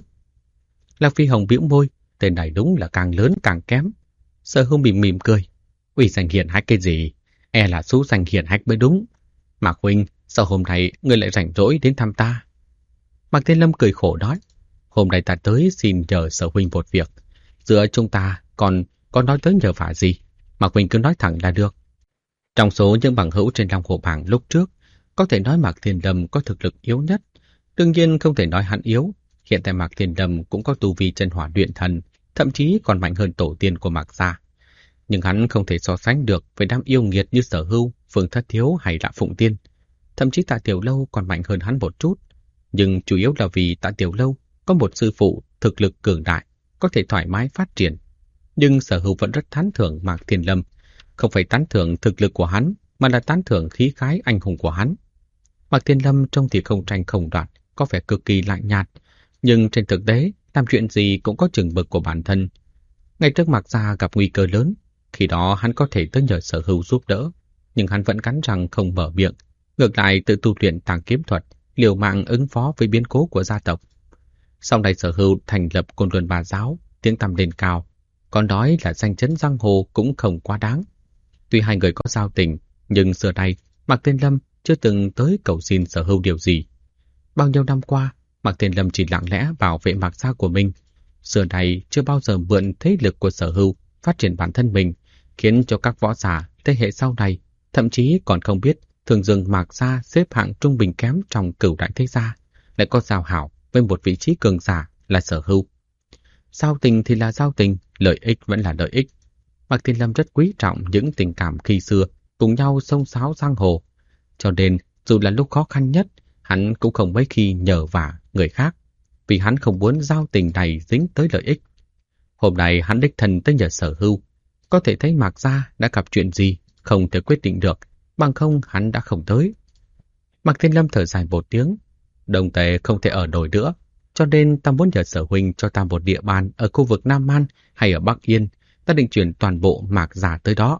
A: Lạc Phi Hồng bĩu môi, tên này đúng là càng lớn càng kém. Sở Hưu mỉm cười, uy danh hiển hách cái gì? E là số danh hiển hách mới đúng. Mạc huynh, sao hôm nay ngươi lại rảnh rỗi đến thăm ta? Mạc Thiên Lâm cười khổ nói, hôm nay ta tới xin nhờ Sở huynh một việc. Giữa chúng ta còn có nói tới nhờ vả gì? Mạc huynh cứ nói thẳng là được. Trong số những bằng hữu trên Long Hồ Bảng lúc trước, có thể nói Mạc Thiên Lâm có thực lực yếu nhất. Đương nhiên không thể nói hắn yếu. Hiện tại Mạc Thiên Lâm cũng có tu vi chân hỏa luyện thần, thậm chí còn mạnh hơn tổ tiên của Mạc gia. Nhưng hắn không thể so sánh được với đám yêu nghiệt như Sở Hưu, Phương Thất Thiếu hay Lã Phụng Tiên. Thậm chí Tạ Tiểu Lâu còn mạnh hơn hắn một chút. Nhưng chủ yếu là vì Tạ Tiểu Lâu có một sư phụ thực lực cường đại, có thể thoải mái phát triển. Nhưng Sở Hưu vẫn rất tán thưởng Mạc Thiên Lâm. Không phải tán thưởng thực lực của hắn, mà là tán thưởng khí khái anh hùng của hắn. Mạc Thiên Lâm trông thì không tranh không đoạt, có vẻ cực kỳ lạnh nhạt, nhưng trên thực tế, làm chuyện gì cũng có chừng mực của bản thân. Ngay trước Mạc gia gặp nguy cơ lớn, khi đó hắn có thể tới nhờ Sở Hưu giúp đỡ, nhưng hắn vẫn cắn răng không mở miệng, ngược lại tự tu luyện tàng kiếm thuật, liều mạng ứng phó với biến cố của gia tộc. Sau này Sở Hưu thành lập Côn Luân Ba Giáo, tiếng tăm lên cao, còn nói là danh chấn giang hồ cũng không quá đáng. Tuy hai người có giao tình, nhưng xưa nay Mạc Thiên Lâm chưa từng tới cầu xin Sở Hưu điều gì. Bao nhiêu năm qua, Mạc Thiên Lâm chỉ lặng lẽ bảo vệ Mạc gia của mình. Xưa nay chưa bao giờ mượn thế lực của Sở Hưu phát triển bản thân mình, khiến cho các võ giả thế hệ sau này thậm chí còn không biết thường dừng Mạc gia xếp hạng trung bình kém trong cửu đại thế gia, lại có giao hảo với một vị trí cường giả là Sở Hưu. Giao tình thì là giao tình, lợi ích vẫn là lợi ích. Mạc Thiên Lâm rất quý trọng những tình cảm khi xưa cùng nhau xông xáo giang hồ, cho nên dù là lúc khó khăn nhất, hắn cũng không mấy khi nhờ vả người khác, vì hắn không muốn giao tình này dính tới lợi ích. Hôm nay hắn đích thân tới nhờ Sở Hưu, có thể thấy Mạc gia đã gặp chuyện gì không thể quyết định được, bằng không hắn đã không tới. Mạc Thiên Lâm thở dài một tiếng, đồng tề không thể ở nổi nữa, cho nên ta muốn nhờ Sở huynh cho ta một địa bàn ở khu vực Nam Man hay ở Bắc Yên, ta định chuyển toàn bộ Mạc gia tới đó.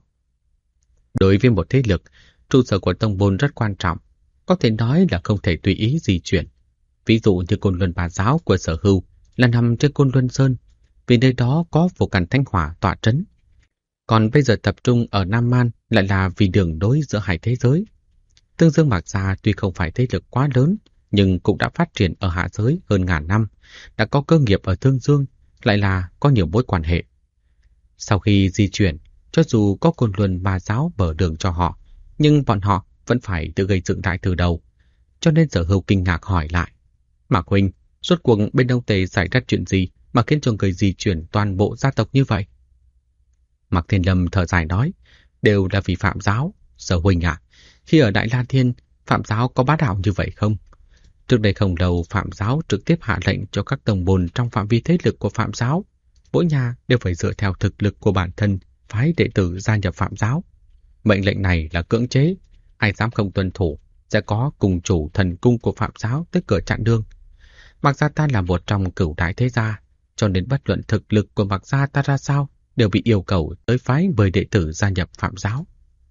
A: Đối với một thế lực, trụ sở của tông môn rất quan trọng, có thể nói là không thể tùy ý di chuyển. Ví dụ như Côn Luân Ba Giáo của Sở Hưu là nằm trên Côn Luân Sơn, vì nơi đó có Vô Căn Thanh Hỏa tọa trấn. Còn bây giờ tập trung ở Nam Man lại là vì đường đối giữa hai thế giới. Tương Dương Mạc gia tuy không phải thế lực quá lớn, nhưng cũng đã phát triển ở hạ giới hơn ngàn năm, đã có cơ nghiệp ở Tương Dương, lại là có nhiều mối quan hệ. Sau khi di chuyển, cho dù có Côn Luân Ba Giáo mở đường cho họ, nhưng bọn họ vẫn phải tự gây dựng lại từ đầu. Cho nên Sở Hưu kinh ngạc hỏi lại, Mạc huynh, rốt cuộc bên Đông Tề xảy ra chuyện gì mà khiến cho người di chuyển toàn bộ gia tộc như vậy? Mạc Thiên Lâm thở dài nói, đều là vì Phạm giáo. Sở huynh à, khi ở Đại La Thiên, Phạm giáo có bá đạo như vậy không? Trước đây không lâu, Phạm giáo trực tiếp hạ lệnh cho các tông môn trong phạm vi thế lực của Phạm giáo. Mỗi nhà đều phải dựa theo thực lực của bản thân, phái đệ tử gia nhập Phạm giáo. Mệnh lệnh này là cưỡng chế, ai dám không tuân thủ sẽ có cùng chủ thần cung của Phạm giáo tới cửa chặn đường. Mạc gia ta là một trong cửu đại thế gia, cho nên bất luận thực lực của Mạc gia ta ra sao đều bị yêu cầu tới phái 10 đệ tử gia nhập Phạm giáo.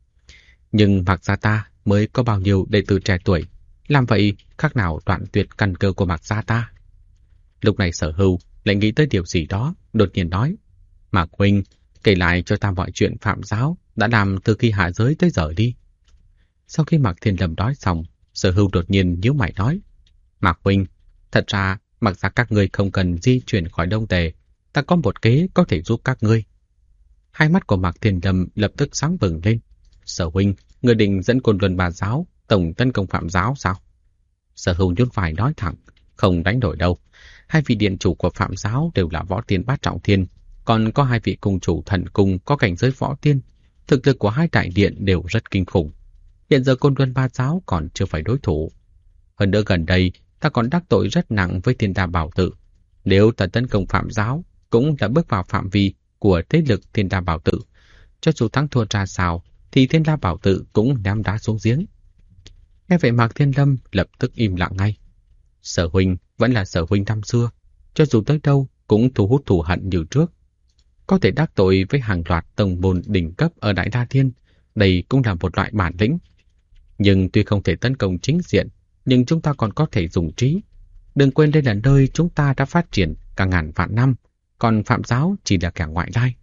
A: Nhưng Mạc gia ta mới có bao nhiêu đệ tử trẻ tuổi, làm vậy khác nào đoạn tuyệt căn cơ của Mạc gia ta. Lúc này Sở Hưu lại nghĩ tới điều gì đó, đột nhiên nói, Mạc huynh, kể lại cho ta mọi chuyện Phạm giáo đã làm từ khi hạ giới tới giờ đi. Sau khi Mạc Thiên Lâm nói xong, Sở Hưu đột nhiên nhíu mày nói, Mạc huynh, thật ra Mạc gia các ngươi không cần di chuyển khỏi Đông Tề, ta có một kế có thể giúp các ngươi. Hai mắt của Mạc Thiên Lâm lập tức sáng bừng lên. Sở huynh, ngươi định dẫn Côn Luân Bà giáo tổng tấn công Phạm giáo sao? Sở Hưu nhún vai nói thẳng, không đánh đổi đâu. Hai vị điện chủ của Phạm giáo đều là võ tiên bát trọng thiên, còn có hai vị cung chủ thần cung có cảnh giới võ tiên. Thực lực của hai đại điện đều rất kinh khủng. Hiện giờ Côn Luân Ba giáo còn chưa phải đối thủ. Hơn nữa gần đây, ta còn đắc tội rất nặng với Thiên Đa Bảo Tự. Nếu ta tấn công Phạm giáo, cũng đã bước vào phạm vi của thế lực Thiên Đa Bảo Tự. Cho dù thắng thua ra sao, thì Thiên Đa Bảo Tự cũng ném đá xuống giếng. Nghe vậy Mạc Thiên Lâm lập tức im lặng ngay. Sở huynh vẫn là Sở huynh năm xưa, cho dù tới đâu cũng thu hút thù hận như trước. Có thể đắc tội với hàng loạt tông môn đỉnh cấp ở Đại La Thiên, đây cũng là một loại bản lĩnh. Nhưng tuy không thể tấn công chính diện, nhưng chúng ta còn có thể dùng trí. Đừng quên đây là nơi chúng ta đã phát triển cả ngàn vạn năm, còn Phạm giáo chỉ là kẻ ngoại lai.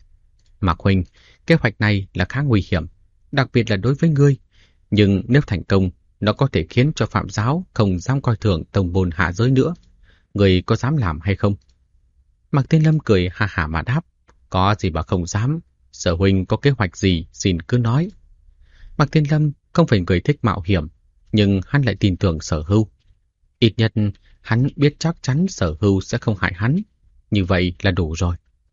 A: Mạc huynh, kế hoạch này là khá nguy hiểm, đặc biệt là đối với ngươi. Nhưng nếu thành công, nó có thể khiến cho Phạm giáo không dám coi thường tông môn hạ giới nữa. Ngươi có dám làm hay không? Mạc Thiên Lâm cười ha hả mà đáp, có gì mà không dám. Sở huynh có kế hoạch gì xin cứ nói. Mạc Thiên Lâm không phải người thích mạo hiểm, nhưng hắn lại tin tưởng Sở Hưu. Ít nhất hắn biết chắc chắn Sở Hưu sẽ không hại hắn. Như vậy là đủ rồi.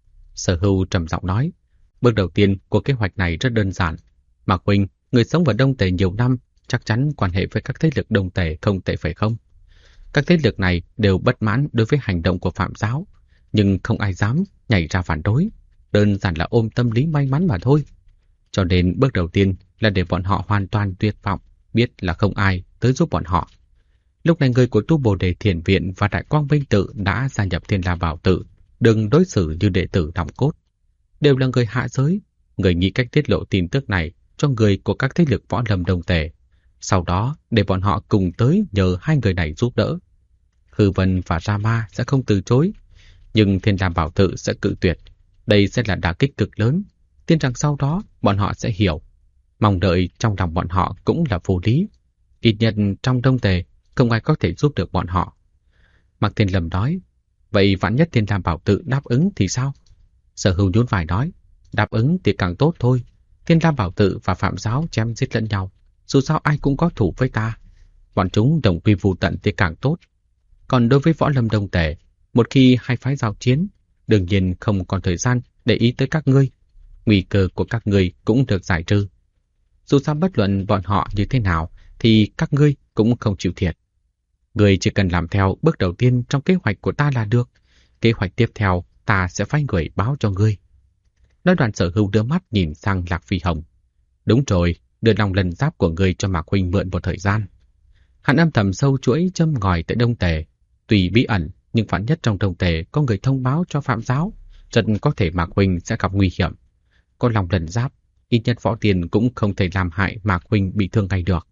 A: Sở Hưu trầm giọng nói, bước đầu tiên của kế hoạch này rất đơn giản. Mạc huynh, người sống ở Đông Tề nhiều năm, chắc chắn quan hệ với các thế lực Đông Tề không tệ phải không? Các thế lực này đều bất mãn đối với hành động của Phạm giáo, nhưng không ai dám nhảy ra phản đối. Đơn giản là ôm tâm lý may mắn mà thôi. Cho nên bước đầu tiên là để bọn họ hoàn toàn tuyệt vọng, biết là không ai tới giúp bọn họ. Lúc này người của Tu Bồ Đề Thiền Viện và Đại Quang Minh Tự đã gia nhập Thiên La Bảo Tự, đừng đối xử như đệ tử nòng cốt. Đều là người hạ giới, người nghĩ cách tiết lộ tin tức này cho người của các thế lực võ lâm Đông Tề. Sau đó để bọn họ cùng tới nhờ hai người này giúp đỡ. Hư Vân và Rama sẽ không từ chối, nhưng Thiên La Bảo Tự sẽ cự tuyệt. Đây sẽ là đả kích cực lớn. Tin rằng sau đó bọn họ sẽ hiểu. Mong đợi trong lòng bọn họ cũng là vô lý. Ít nhất trong Đông Tề không ai có thể giúp được bọn họ. Mạc Thiên Lâm nói, vậy vạn nhất Thiên La Bảo Tự đáp ứng thì sao? Sở Hưu nhún vai nói, đáp ứng thì càng tốt thôi. Thiên La Bảo Tự và Phạm giáo chém giết lẫn nhau, dù sao ai cũng có thủ với ta. Bọn chúng đồng quy vu tận thì càng tốt. Còn đối với võ lâm Đông Tề, một khi hai phái giao chiến, đương nhiên không còn thời gian để ý tới các ngươi. Nguy cơ của các ngươi cũng được giải trừ. Dù sao bất luận bọn họ như thế nào thì các ngươi cũng không chịu thiệt. Ngươi chỉ cần làm theo bước đầu tiên trong kế hoạch của ta là được. Kế hoạch tiếp theo ta sẽ phái người báo cho ngươi. Nói đoạn Sở Hưu đưa mắt nhìn sang Lạc Phi Hồng. Đúng rồi, đưa lòng lần giáp của ngươi cho Mạc huynh mượn một thời gian. Hắn âm thầm sâu chuỗi châm ngòi tại Đông Tề. Tùy bí ẩn, nhưng phản nhất trong Đông Tề có người thông báo cho Phạm giáo, rất có thể Mạc huynh sẽ gặp nguy hiểm. Có lòng lần giáp, ít nhất võ tiền cũng không thể làm hại Mạc huynh bị thương ngay được.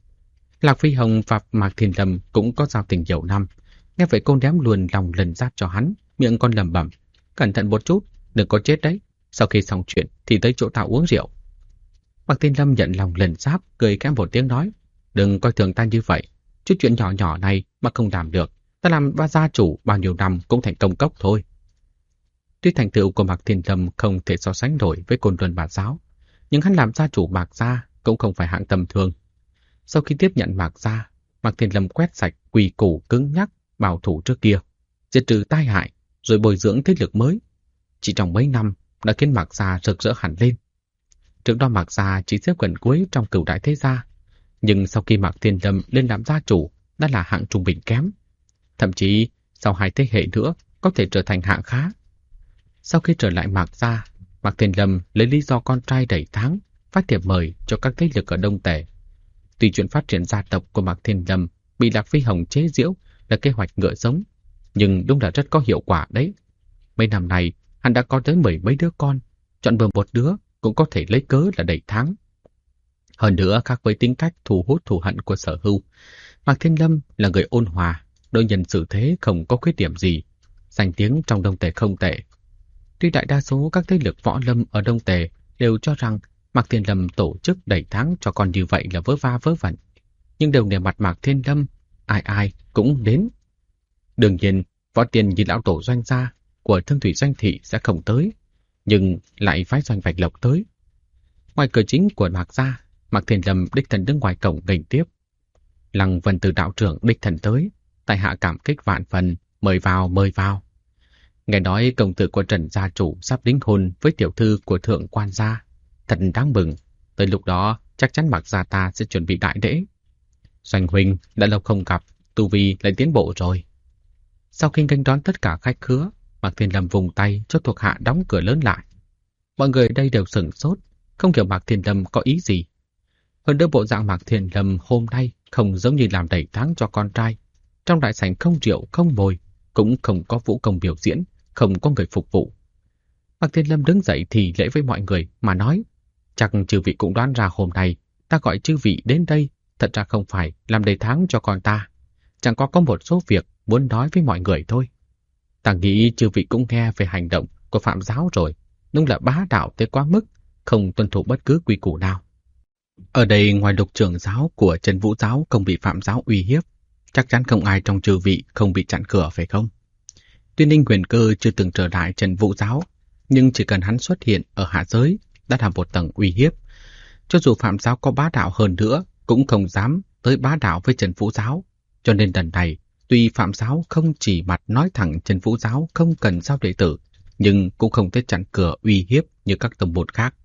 A: Lạc Phi Hồng và Mạc Thiên Lâm cũng có giao tình nhiều năm. Nghe vậy cô ném luôn lòng lần giáp cho hắn, miệng con lẩm bẩm, cẩn thận một chút, đừng có chết đấy. Sau khi xong chuyện thì tới chỗ tao uống rượu. Mạc Thiên Lâm nhận lòng lần giáp, cười khẽ một tiếng nói, đừng coi thường ta như vậy. Chút chuyện nhỏ nhỏ này mà không làm được, ta làm gia chủ bao nhiêu năm cũng thành công cốc thôi. Tuy thành tựu của Mạc Thiên Lâm không thể so sánh nổi với Côn Luân Bà giáo, nhưng hắn làm gia chủ Mạc gia cũng không phải hạng tầm thường. Sau khi tiếp nhận Mạc gia, Mạc Thiên Lâm quét sạch quy củ cứng nhắc bảo thủ trước kia, diệt trừ tai hại, rồi bồi dưỡng thế lực mới. Chỉ trong mấy năm, đã khiến Mạc Gia rực rỡ hẳn lên. Trước đó Mạc Gia chỉ xếp gần cuối trong cửu đại thế gia, nhưng sau khi Mạc Thiên Lâm lên làm gia chủ đã là hạng trung bình kém. Thậm chí sau 2 thế hệ nữa có thể trở thành hạng khá. Sau khi trở lại Mạc Gia, Mạc Thiên Lâm lấy lý do con trai đầy tháng phát thiệp mời cho các thế lực ở Đông Tề. Tuy chuyện phát triển gia tộc của Mạc Thiên Lâm bị Lạc Phi Hồng chế giễu là kế hoạch ngựa giống, nhưng đúng là rất có hiệu quả đấy. Mấy năm nay, hắn đã có tới 10 mấy đứa con, chọn bừa một đứa cũng có thể lấy cớ là đầy tháng. Hơn nữa, khác với tính cách thu hút thù hận của Sở Hưu, Mạc Thiên Lâm là người ôn hòa, đối nhân xử thế không có khuyết điểm gì, danh tiếng trong Đông Tề không tệ. Tuy đại đa số các thế lực võ lâm ở Đông Tề đều cho rằng Mạc Thiên Lâm tổ chức đầy tháng cho con như vậy là vớ va vớ vẩn, nhưng đều nể mặt Mạc Thiên Lâm, ai ai cũng đến. Đương nhiên, võ tiền như lão tổ Doanh gia của Thương Thủy Doanh thị sẽ không tới, nhưng lại phái Doanh Bạch Lộc tới. Ngoài cửa chính của Mạc gia, Mạc Thiên Lâm đích thân đứng ngoài cổng nghênh tiếp. Lăng Vân Từ đạo trưởng đích thân tới, tại hạ cảm kích vạn phần, mời vào mời vào. Nghe nói công tử của Trần gia chủ sắp đính hôn với tiểu thư của thượng quan gia, thật đáng mừng. Tới lúc đó chắc chắn Mạc gia ta sẽ chuẩn bị đại lễ. Doanh huynh đã lâu không gặp, tu vi lại tiến bộ rồi. Sau khi nghênh đón tất cả khách khứa, Mạc Thiên Lâm vùng tay cho thuộc hạ đóng cửa lớn lại. Mọi người ở đây đều sửng sốt, không hiểu Mạc Thiên Lâm có ý gì. Hơn nữa bộ dạng Mạc Thiên Lâm hôm nay không giống như làm đầy tháng cho con trai. Trong đại sảnh không rượu không mồi, cũng không có vũ công biểu diễn, không có người phục vụ. Mạc Thiên Lâm đứng dậy thì lễ với mọi người mà nói, chắc chư vị cũng đoán ra hôm nay ta gọi chư vị đến đây thật ra không phải làm đầy tháng cho con ta, chẳng có một số việc muốn nói với mọi người thôi. Ta nghĩ chư vị cũng nghe về hành động của Phạm giáo rồi, đúng là bá đạo tới quá mức, không tuân thủ bất cứ quy củ nào. Ở đây ngoài Lục trưởng giáo của Trần Vũ giáo không bị Phạm giáo uy hiếp, chắc chắn không ai trong chư vị không bị chặn cửa phải không? Tuy Ninh Huyền Cơ chưa từng trở lại Trần Vũ giáo, nhưng chỉ cần hắn xuất hiện ở hạ giới đã là một tầng uy hiếp. Cho dù Phạm giáo có bá đạo hơn nữa, cũng không dám tới bá đạo với Trần Vũ giáo. Cho nên lần này, tuy Phạm giáo không chỉ mặt nói thẳng Trần Vũ giáo không cần giao đệ tử, nhưng cũng không thể chặn cửa uy hiếp như các tông môn khác.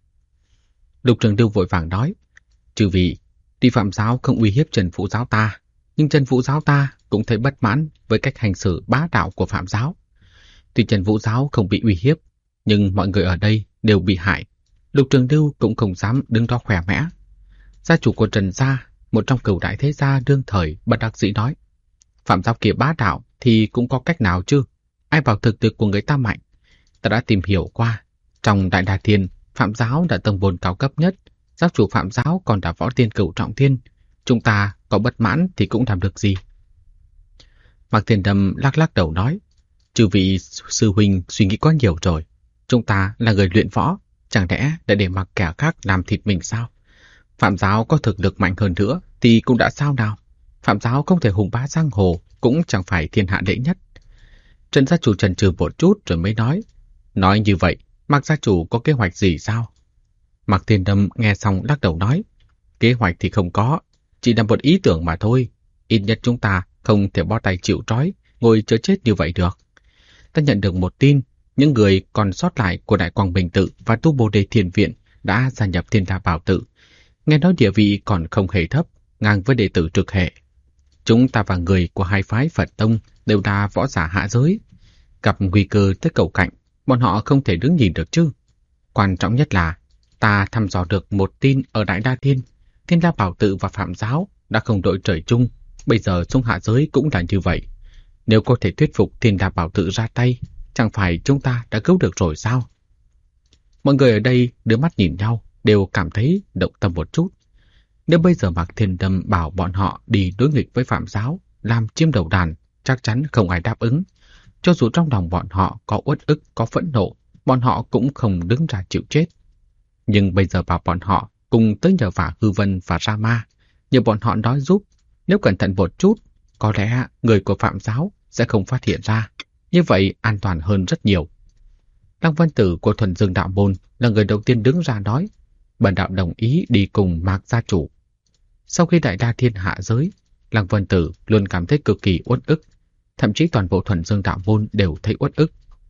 A: Lục Trường Lưu vội vàng nói, chư vị, tuy Phạm giáo không uy hiếp Trần Vũ giáo ta, nhưng Trần Vũ giáo ta cũng thấy bất mãn với cách hành xử bá đạo của Phạm giáo. Tuy Trần Vũ giáo không bị uy hiếp, nhưng mọi người ở đây đều bị hại. Lục Trường Lưu cũng không dám đứng đó khỏe mẽ. Gia chủ của Trần gia, một trong cửu đại thế gia đương thời, bất đắc dĩ nói, Phạm giáo kia bá đạo thì cũng có cách nào chứ? Ai bảo thực lực của người ta mạnh? Ta đã tìm hiểu qua, trong Đại Đà Thiên, Phạm giáo đã tông môn cao cấp nhất, giáo chủ Phạm giáo còn là võ tiên cửu trọng thiên. Chúng ta có bất mãn thì cũng làm được gì? Mạc Thiên Lâm lắc lắc đầu nói, chư vị sư huynh suy nghĩ quá nhiều rồi. Chúng ta là người luyện võ, chẳng lẽ để mặc kẻ khác làm thịt mình sao? Phạm giáo có thực lực mạnh hơn nữa thì cũng đã sao nào? Phạm giáo không thể hùng bá giang hồ, cũng chẳng phải thiên hạ đệ nhất. Trần gia chủ chần chừ một chút rồi mới nói như vậy, Mạc gia chủ có kế hoạch gì sao? Mạc Thiên Lâm nghe xong lắc đầu nói, kế hoạch thì không có, chỉ là một ý tưởng mà thôi. Ít nhất chúng ta không thể bó tay chịu trói, ngồi chờ chết như vậy được. Ta nhận được một tin, những người còn sót lại của Đại Quang Bình Tự và Tu Bồ Đề Thiền Viện đã gia nhập Thiên La Bảo Tự. Nghe nói địa vị còn không hề thấp, ngang với đệ tử trực hệ. Chúng ta và người của hai phái Phật Tông đều là võ giả hạ giới. Gặp nguy cơ tới cầu cạnh, bọn họ không thể đứng nhìn được chứ. Quan trọng nhất là ta thăm dò được một tin ở Đại Đa Thiên. Thiên La Bảo Tự và Phạm giáo đã không đội trời chung, bây giờ xuống hạ giới cũng là như vậy. Nếu có thể thuyết phục Thiên La Bảo Tự ra tay, chẳng phải chúng ta đã cứu được rồi sao? Mọi người ở đây đưa mắt nhìn nhau, đều cảm thấy động tâm một chút. Nếu bây giờ Mạc Thiên Lâm bảo bọn họ đi đối nghịch với Phạm giáo, làm chiêm đầu đàn, chắc chắn không ai đáp ứng. Cho dù trong lòng bọn họ có uất ức, có phẫn nộ, bọn họ cũng không đứng ra chịu chết. Nhưng bây giờ bảo bọn họ cùng tới nhờ vả Hư Vân và Rama, nhờ bọn họ nói giúp. Nếu cẩn thận một chút, có lẽ người của Phạm giáo sẽ không phát hiện ra. Như vậy an toàn hơn rất nhiều. Lăng Vân Tử của Thuần Dương Đạo Môn là người đầu tiên đứng ra nói, bần đạo đồng ý đi cùng Mạc gia chủ. Sau khi Đại Đa Thiên hạ giới, Lăng Vân Tử luôn cảm thấy cực kỳ uất ức, thậm chí toàn bộ Thuần Dương Đạo Môn đều thấy uất ức.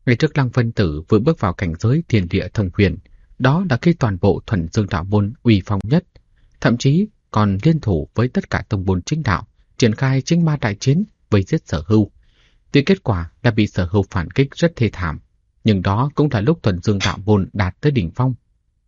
A: Ngay trước Lăng Vân Tử vừa bước vào cảnh giới thiên địa thông huyền, đó là khi toàn bộ Thuần Dương đạo môn uy phong nhất, thậm chí còn liên thủ với tất cả tông môn chính đạo, triển khai chính ma đại chiến với giết Sở Hưu. Tuy kết quả là bị Sở Hưu phản kích rất thê thảm, nhưng đó cũng là lúc Thuần Dương đạo môn đạt tới đỉnh phong.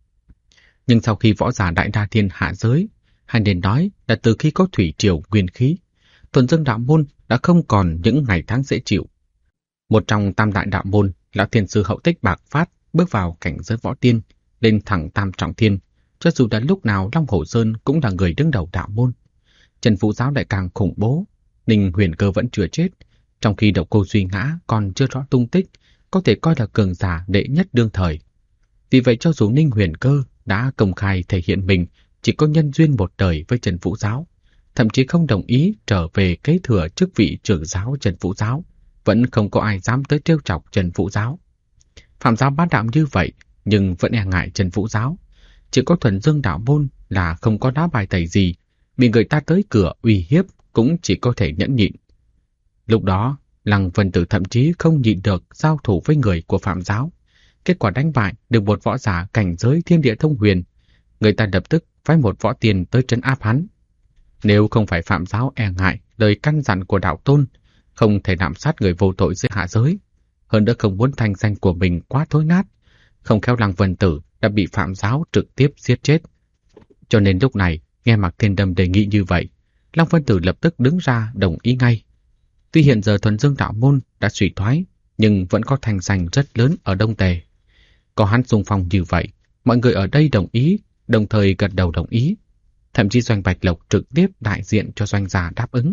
A: Nhưng sau khi võ giả đại đa thiên hạ giới, hay nên nói là từ khi có thủy triều nguyên khí, Thuần Dương đạo môn đã không còn những ngày tháng dễ chịu. Một trong tam đại đạo môn, lão thiên sư Hậu Tích Bạc Phát bước vào cảnh giới võ tiên, lên thẳng tam trọng thiên, cho dù đã lúc nào Long Hổ Sơn cũng là người đứng đầu đạo môn. Trần Vũ Giáo lại càng khủng bố, Ninh Huyền Cơ vẫn chưa chết, trong khi Độc Cô Duy Ngã còn chưa rõ tung tích, có thể coi là cường giả đệ nhất đương thời. Vì vậy cho dù Ninh Huyền Cơ đã công khai thể hiện mình chỉ có nhân duyên một đời với Trần Vũ Giáo, thậm chí không đồng ý trở về kế thừa chức vị trưởng giáo Trần Vũ Giáo, vẫn không có ai dám tới trêu chọc Trần Vũ Giáo. Phạm giáo bá đạo như vậy, nhưng vẫn e ngại Trần Vũ Giáo. Chỉ có Thuần Dương đạo môn là không có đá bài tẩy gì, bị người ta tới cửa uy hiếp cũng chỉ có thể nhẫn nhịn. Lúc đó, Lăng Vân Tử thậm chí không nhịn được giao thủ với người của Phạm giáo. Kết quả đánh bại được một võ giả cảnh giới thiên địa thông huyền, người ta lập tức phái một võ tiên tới trấn áp hắn. Nếu không phải Phạm giáo e ngại lời căn dặn của đạo tôn, không thể lạm sát người vô tội dưới hạ giới, hơn nữa không muốn thanh danh của mình quá thối nát, không khéo Lăng Vân Tử đã bị Phạm giáo trực tiếp giết chết. Cho nên lúc này, nghe Mạc Thiên Đâm đề nghị như vậy, Lăng Vân Tử lập tức đứng ra đồng ý ngay. Tuy hiện giờ Thuần Dương đạo môn đã suy thoái, nhưng vẫn có thanh danh rất lớn ở Đông Tề. Có hắn xung phong như vậy, mọi người ở đây đồng ý, đồng thời gật đầu đồng ý. Thậm chí Doanh Bạch Lộc trực tiếp đại diện cho Doanh gia đáp ứng.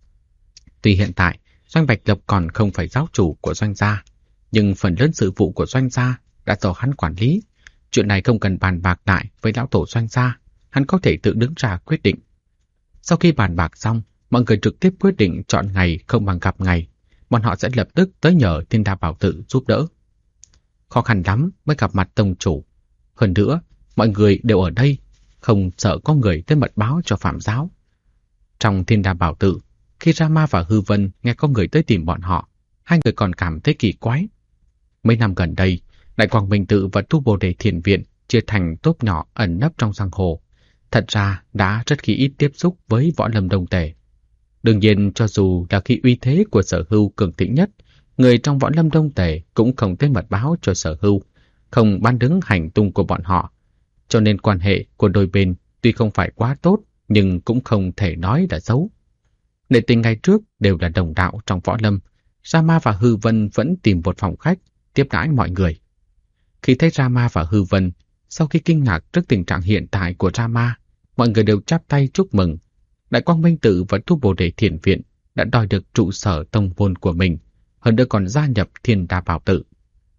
A: Tuy hiện tại, Doanh Bạch Lộc còn không phải giáo chủ của Doanh gia, nhưng phần lớn sự vụ của Doanh gia đã do hắn quản lý. Chuyện này không cần bàn bạc lại với lão tổ Doanh gia, hắn có thể tự đứng ra quyết định. Sau khi bàn bạc xong, mọi người trực tiếp quyết định chọn ngày không bằng gặp ngày. Bọn họ sẽ lập tức tới nhờ Thiên Đa Bảo Tự giúp đỡ. Khó khăn lắm mới gặp mặt tông chủ. Hơn nữa, mọi người đều ở đây, không sợ có người tới mật báo cho Phạm giáo. Trong Thiên Đa Bảo Tự, khi Rama và Hư Vân nghe có người tới tìm bọn họ, hai người còn cảm thấy kỳ quái. Mấy năm gần đây, Đại Quang Minh Tự và Tu Bồ Đề Thiền Viện chia thành tốp nhỏ ẩn nấp trong giang hồ. Thật ra đã rất ít tiếp xúc với võ lâm Đông Tề. Đương nhiên, cho dù là khi uy thế của Sở Hưu cường thịnh nhất, người trong võ lâm Đông Tề cũng không tới mật báo cho Sở Hưu, không ban đứng hành tung của bọn họ. Cho nên quan hệ của đôi bên tuy không phải quá tốt, nhưng cũng không thể nói là xấu. Nể tình ngày trước đều là đồng đạo trong võ lâm, Rama và Hư Vân vẫn tìm một phòng khách tiếp đãi mọi người. Khi thấy Rama và Hư Vân, sau khi kinh ngạc trước tình trạng hiện tại của Rama, mọi người đều chắp tay chúc mừng. Đại Quang Minh Tự và Tu Bồ Đề Thiền Viện đã đòi được trụ sở tông môn của mình, hơn nữa còn gia nhập Thiên Đa Bảo Tự.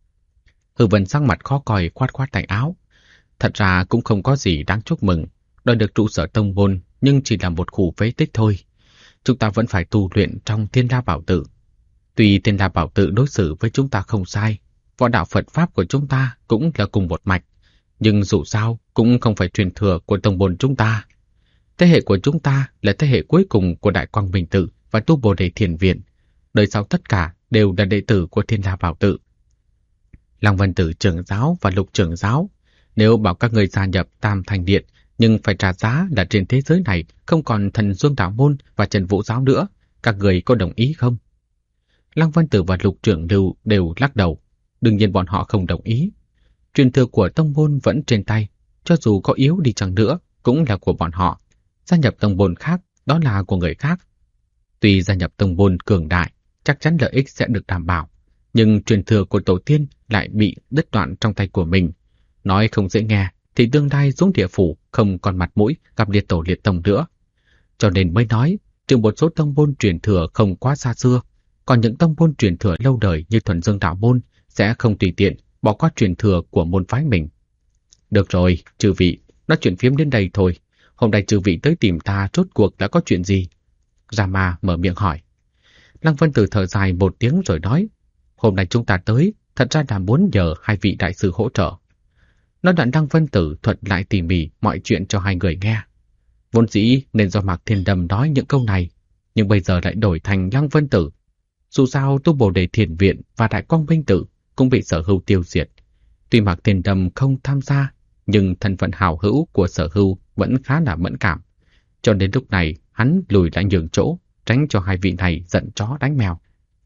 A: Hư Vân sắc mặt khó coi khoát khoát tay áo. Thật ra cũng không có gì đáng chúc mừng, đòi được trụ sở tông môn nhưng chỉ là một khu phế tích thôi. Chúng ta vẫn phải tu luyện trong Thiên Đa Bảo Tự. Tuy Thiên Đa Bảo Tự đối xử với chúng ta không sai, võ đạo Phật Pháp của chúng ta cũng là cùng một mạch, nhưng dù sao cũng không phải truyền thừa của tông môn chúng ta. Thế hệ của chúng ta là thế hệ cuối cùng của Đại Quang Minh Tự và Tu Bồ Đề Thiền Viện. Đời sau tất cả đều là đệ tử của Thiên Đa Bảo Tự. Lăng Vân Tử trưởng giáo và Lục trưởng giáo, nếu bảo các người gia nhập Tam Thành Điện, nhưng phải trả giá là trên thế giới này không còn Thần Dương đạo môn và Trần Vũ giáo nữa, các người có đồng ý không? Lăng Vân Tử và Lục trưởng lưu đều lắc đầu. Đương nhiên bọn họ không đồng ý. Truyền thừa của tông môn vẫn trên tay, cho dù có yếu đi chăng nữa cũng là của bọn họ. Gia nhập tông môn khác đó là của người khác. Tuy gia nhập tông môn cường đại, chắc chắn lợi ích sẽ được đảm bảo, nhưng truyền thừa của tổ tiên lại bị đứt đoạn trong tay của mình. Nói không dễ nghe thì tương lai xuống địa phủ không còn mặt mũi gặp liệt tổ liệt tông nữa. Cho nên mới nói, trừ một số tông môn truyền thừa không quá xa xưa, còn những tông môn truyền thừa lâu đời như Thuần Dương đạo môn sẽ không tùy tiện bỏ qua truyền thừa của môn phái mình. Được rồi, chư vị, nói chuyện phiếm đến đây thôi. Hôm nay chư vị tới tìm ta rốt cuộc đã có chuyện gì? Rama mở miệng hỏi. Lăng Vân Tử thở dài một tiếng rồi nói, hôm nay chúng ta tới, thật ra là muốn nhờ hai vị đại sư hỗ trợ. Nói đoạn Lăng Vân Tử thuật lại tỉ mỉ mọi chuyện cho hai người nghe. Vốn dĩ nên do Mạc Thiên Đâm nói những câu này, nhưng bây giờ lại đổi thành Lăng Vân Tử. Dù sao Tu Bồ Đề Thiền Viện và Đại Quang Minh Tự cũng bị Sở Hưu tiêu diệt. Tuy Mạc Thiên Lâm không tham gia, nhưng thân phận hào hữu của Sở Hưu vẫn khá là mẫn cảm. Cho đến lúc này, hắn lùi lại nhường chỗ, tránh cho hai vị này giận chó đánh mèo.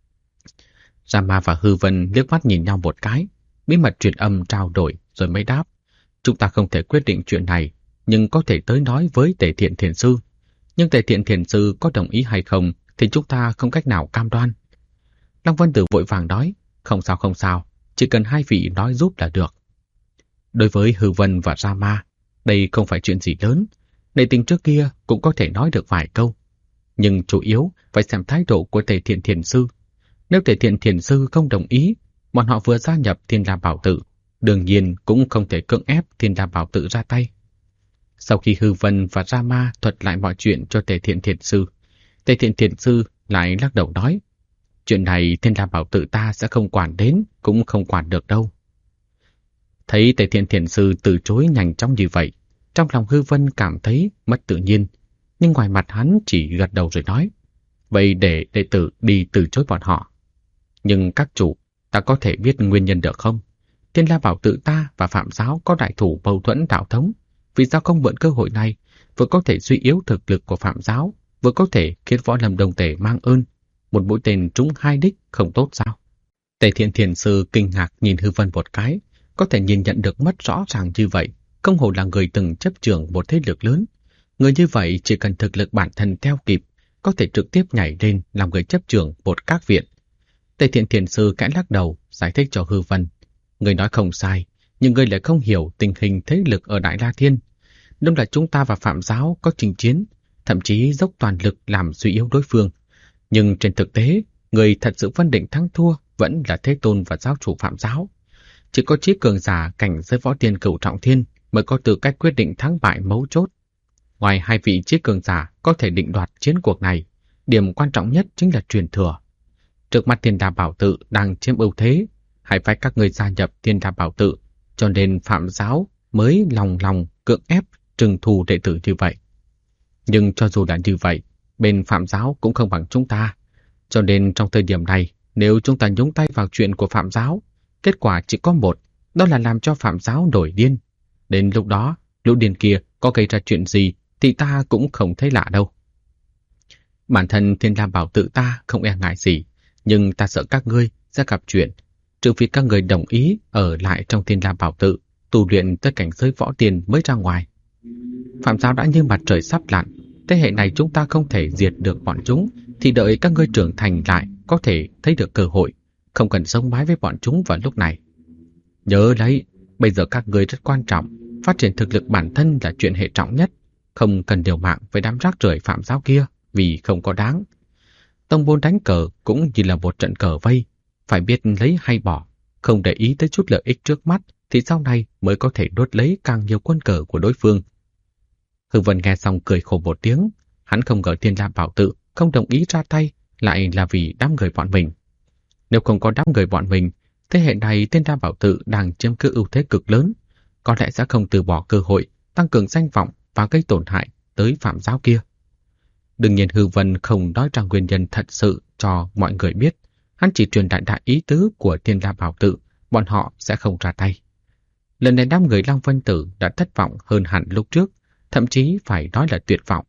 A: Rama và Hư Vân liếc mắt nhìn nhau một cái, bí mật truyền âm trao đổi rồi mới đáp. Chúng ta không thể quyết định chuyện này, nhưng có thể tới nói với Tề Thiện Thiền Sư. Nhưng Tề Thiện Thiền Sư có đồng ý hay không thì chúng ta không cách nào cam đoan. Lăng Vân Tử vội vàng nói, không sao, chỉ cần hai vị nói giúp là được. Đối với Hư Vân và Rama, đây không phải chuyện gì lớn, nể tình trước kia cũng có thể nói được vài câu. Nhưng chủ yếu phải xem thái độ của Tề Thiện Thiền Sư. Nếu Tề Thiện Thiền Sư không đồng ý, bọn họ vừa gia nhập Thiên La Bảo Tự, đương nhiên cũng không thể cưỡng ép Thiên La Bảo Tự ra tay. Sau khi Hư Vân và Rama thuật lại mọi chuyện cho Tề Thiện Thiền Sư, Tề Thiện Thiền Sư lại lắc đầu nói, chuyện này Thiên La Bảo Tự ta sẽ không quản đến, cũng không quản được đâu. Thấy Tề Thiện Thiền Sư từ chối nhanh chóng như vậy, trong lòng Hư Vân cảm thấy mất tự nhiên, nhưng ngoài mặt hắn chỉ gật đầu rồi nói, vậy để đệ tử đi từ chối bọn họ. Nhưng các chủ, ta có thể biết nguyên nhân được không? Thiên La Bảo Tự ta và Phạm Giáo có đại thủ mâu thuẫn đạo thống, vì sao không mượn cơ hội này, vừa có thể suy yếu thực lực của Phạm Giáo, vừa có thể khiến Võ Lâm Đông Tề mang ơn, một mũi tên trúng hai đích không tốt sao? Tề Thiện Thiền Sư kinh ngạc nhìn Hư Vân một cái, có thể nhìn nhận được mất rõ ràng như vậy, không hổ là người từng chấp trưởng một thế lực lớn. Người như vậy chỉ cần thực lực bản thân theo kịp, có thể trực tiếp nhảy lên làm người chấp trưởng một các viện. Tề Thiện Thiền Sư kẽ lắc đầu, giải thích cho Hư Vân. Người nói không sai, nhưng người lại không hiểu tình hình thế lực ở Đại La Thiên. Đúng là chúng ta và Phạm Giáo có chinh chiến, thậm chí dốc toàn lực làm suy yếu đối phương. Nhưng trên thực tế, người thật sự phân định thắng thua vẫn là Thế Tôn và giáo chủ Phạm Giáo. Chỉ có chí cường giả cảnh giới võ tiên cửu trọng thiên mới có tư cách quyết định thắng bại mấu chốt. Ngoài hai vị chí cường giả có thể định đoạt chiến cuộc này, điểm quan trọng nhất chính là truyền thừa. Trước mắt Thiên La Bảo Tự đang chiếm ưu thế, hãy phải các người gia nhập Thiên La Bảo Tự, cho nên Phạm Giáo mới lòng cưỡng ép trừng thù đệ tử như vậy. Nhưng cho dù là như vậy, bên Phạm Giáo cũng không bằng chúng ta. Cho nên trong thời điểm này, nếu chúng ta nhúng tay vào chuyện của Phạm Giáo, kết quả chỉ có một, đó là làm cho Phạm Giáo nổi điên. Đến lúc đó, lũ điên kia có gây ra chuyện gì thì ta cũng không thấy lạ đâu. Bản thân Thiên La Bảo Tự ta không e ngại gì, nhưng ta sợ các ngươi sẽ gặp chuyện, trừ phi các người đồng ý ở lại trong Thiên La Bảo Tự, tu luyện tới cảnh giới võ tiên mới ra ngoài. Phạm Giáo đã như mặt trời sắp lặn, thế hệ này chúng ta không thể diệt được bọn chúng, thì đợi các ngươi trưởng thành lại có thể thấy được cơ hội, không cần sống mái với bọn chúng vào lúc này. Nhớ lấy, bây giờ các ngươi rất quan trọng, phát triển thực lực bản thân là chuyện hệ trọng nhất, không cần liều mạng với đám rác rưởi Phạm Giáo kia, vì không có đáng. Tông môn đánh cờ cũng như là một trận cờ vây, phải biết lấy hay bỏ, không để ý tới chút lợi ích trước mắt thì sau này mới có thể đốt lấy càng nhiều quân cờ của đối phương. Hư Vân nghe xong cười khổ một tiếng, hắn không ngờ Thiên La Bảo Tự không đồng ý ra tay lại là vì đám người bọn mình. Nếu không có đám người bọn mình, thế hệ này Thiên La Bảo Tự đang chiếm cứ ưu thế cực lớn, có lẽ sẽ không từ bỏ cơ hội tăng cường danh vọng và gây tổn hại tới Phạm Giáo kia. Đương nhiên Hư Vân không nói ra nguyên nhân thật sự cho mọi người biết, hắn chỉ truyền đạt đại ý tứ của Thiên La Bảo Tự, bọn họ sẽ không ra tay. Lần này đám người Lăng Vân Tử đã thất vọng hơn hẳn lúc trước, thậm chí phải nói là tuyệt vọng.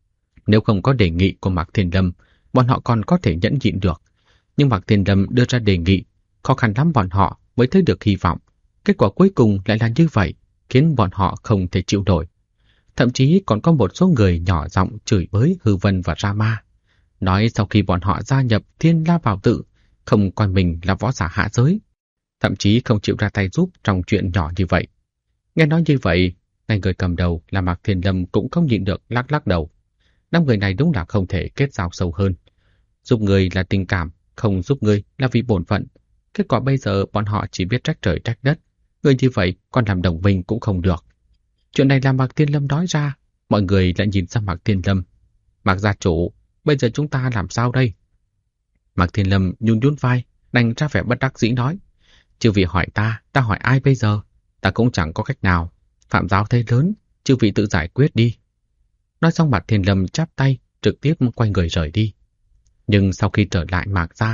A: Nếu không có đề nghị của Mạc Thiên Lâm, bọn họ còn có thể nhẫn nhịn được. Nhưng Mạc Thiên Lâm đưa ra đề nghị, khó khăn lắm bọn họ mới thấy được hy vọng. Kết quả cuối cùng lại là như vậy, khiến bọn họ không thể chịu nổi. Thậm chí còn có một số người nhỏ giọng chửi bới Hư Vân và Rama, nói sau khi bọn họ gia nhập Thiên La Bảo Tự, không coi mình là võ giả hạ giới, thậm chí không chịu ra tay giúp trong chuyện nhỏ như vậy. Nghe nói như vậy, ngay người cầm đầu là Mạc Thiên Lâm cũng không nhịn được lắc lắc đầu. Năm người này đúng là không thể kết giao sâu hơn. Giúp người là tình cảm, không giúp người là vì bổn phận. Kết quả bây giờ bọn họ chỉ biết trách trời trách đất. Người như vậy còn làm đồng minh cũng không được. Chuyện này là Mạc Thiên Lâm nói ra, mọi người lại nhìn sang Mạc Thiên Lâm. Mạc gia chủ, bây giờ chúng ta làm sao đây? Mạc Thiên Lâm nhún nhún vai, đành ra vẻ bất đắc dĩ nói. Chư vị hỏi ta hỏi ai bây giờ? Ta cũng chẳng có cách nào. Phạm Giáo thế lớn, chư vị tự giải quyết đi. Nói xong Mạc Thiên Lâm chắp tay, trực tiếp quay người rời đi. Nhưng sau khi trở lại Mạc gia,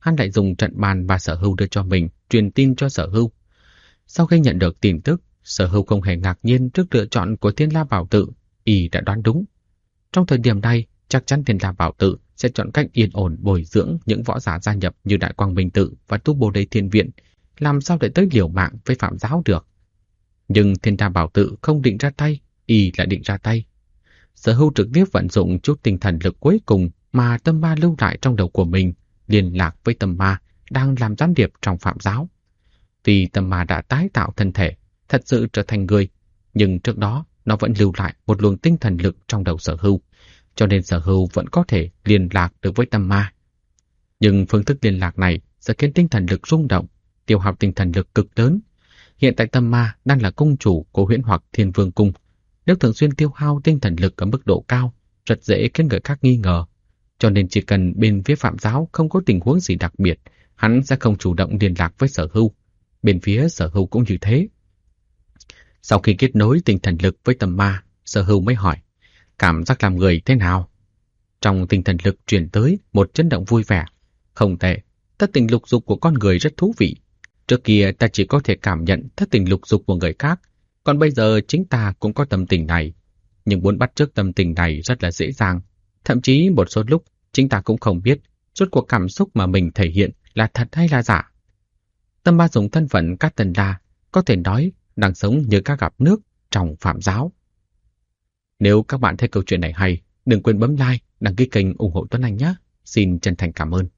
A: hắn lại dùng trận bàn và Sở Hưu đưa cho mình truyền tin cho Sở Hưu. Sau khi nhận được tin tức, Sở Hưu không hề ngạc nhiên trước lựa chọn của Thiên La Bảo Tự, y đã đoán đúng. Trong thời điểm này, chắc chắn Thiên La Bảo Tự sẽ chọn cách yên ổn bồi dưỡng những võ giả gia nhập như Đại Quang Minh Tự và Tu Bồ Đề Thiên Viện, làm sao để tới liều mạng với Phạm Giáo được. Nhưng Thiên La Bảo Tự không định ra tay, y lại định ra tay. Sở Hưu trực tiếp vận dụng chút tinh thần lực cuối cùng mà Tâm Ma lưu lại trong đầu của mình, liên lạc với Tâm Ma đang làm gián điệp trong Phạm Giáo. Vì Tâm Ma đã tái tạo thân thể, thật sự trở thành người, nhưng trước đó nó vẫn lưu lại một luồng tinh thần lực trong đầu Sở Hưu, cho nên Sở Hưu vẫn có thể liên lạc được với Tâm Ma. Nhưng phương thức liên lạc này sẽ khiến tinh thần lực rung động, tiêu hao tinh thần lực cực lớn. Hiện tại Tâm Ma đang là cung chủ của Huyễn Hoặc Thiên Vương Cung. Nếu thường xuyên tiêu hao tinh thần lực ở mức độ cao, rất dễ khiến người khác nghi ngờ. Cho nên chỉ cần bên phía Phạm Giáo không có tình huống gì đặc biệt, hắn sẽ không chủ động liên lạc với Sở Hưu. Bên phía Sở Hưu cũng như thế. Sau khi kết nối tinh thần lực với Tâm Ma, Sở Hưu mới hỏi, cảm giác làm người thế nào? Trong tinh thần lực truyền tới một chấn động vui vẻ. Không tệ, thất tình lục dục của con người rất thú vị. Trước kia ta chỉ có thể cảm nhận thất tình lục dục của người khác, còn bây giờ chính ta cũng có tâm tình này. Nhưng muốn bắt chước tâm tình này rất là dễ dàng. Thậm chí một số lúc chính ta cũng không biết rốt cuộc cảm xúc mà mình thể hiện là thật hay là giả. Tâm Ma dùng thân phận Cát Tần La, có thể nói đang sống như các gặp nước trong Phạm Giáo. Nếu các bạn thấy câu chuyện này hay, đừng quên bấm like, đăng ký kênh ủng hộ Tuấn Anh nhé. Xin chân thành cảm ơn.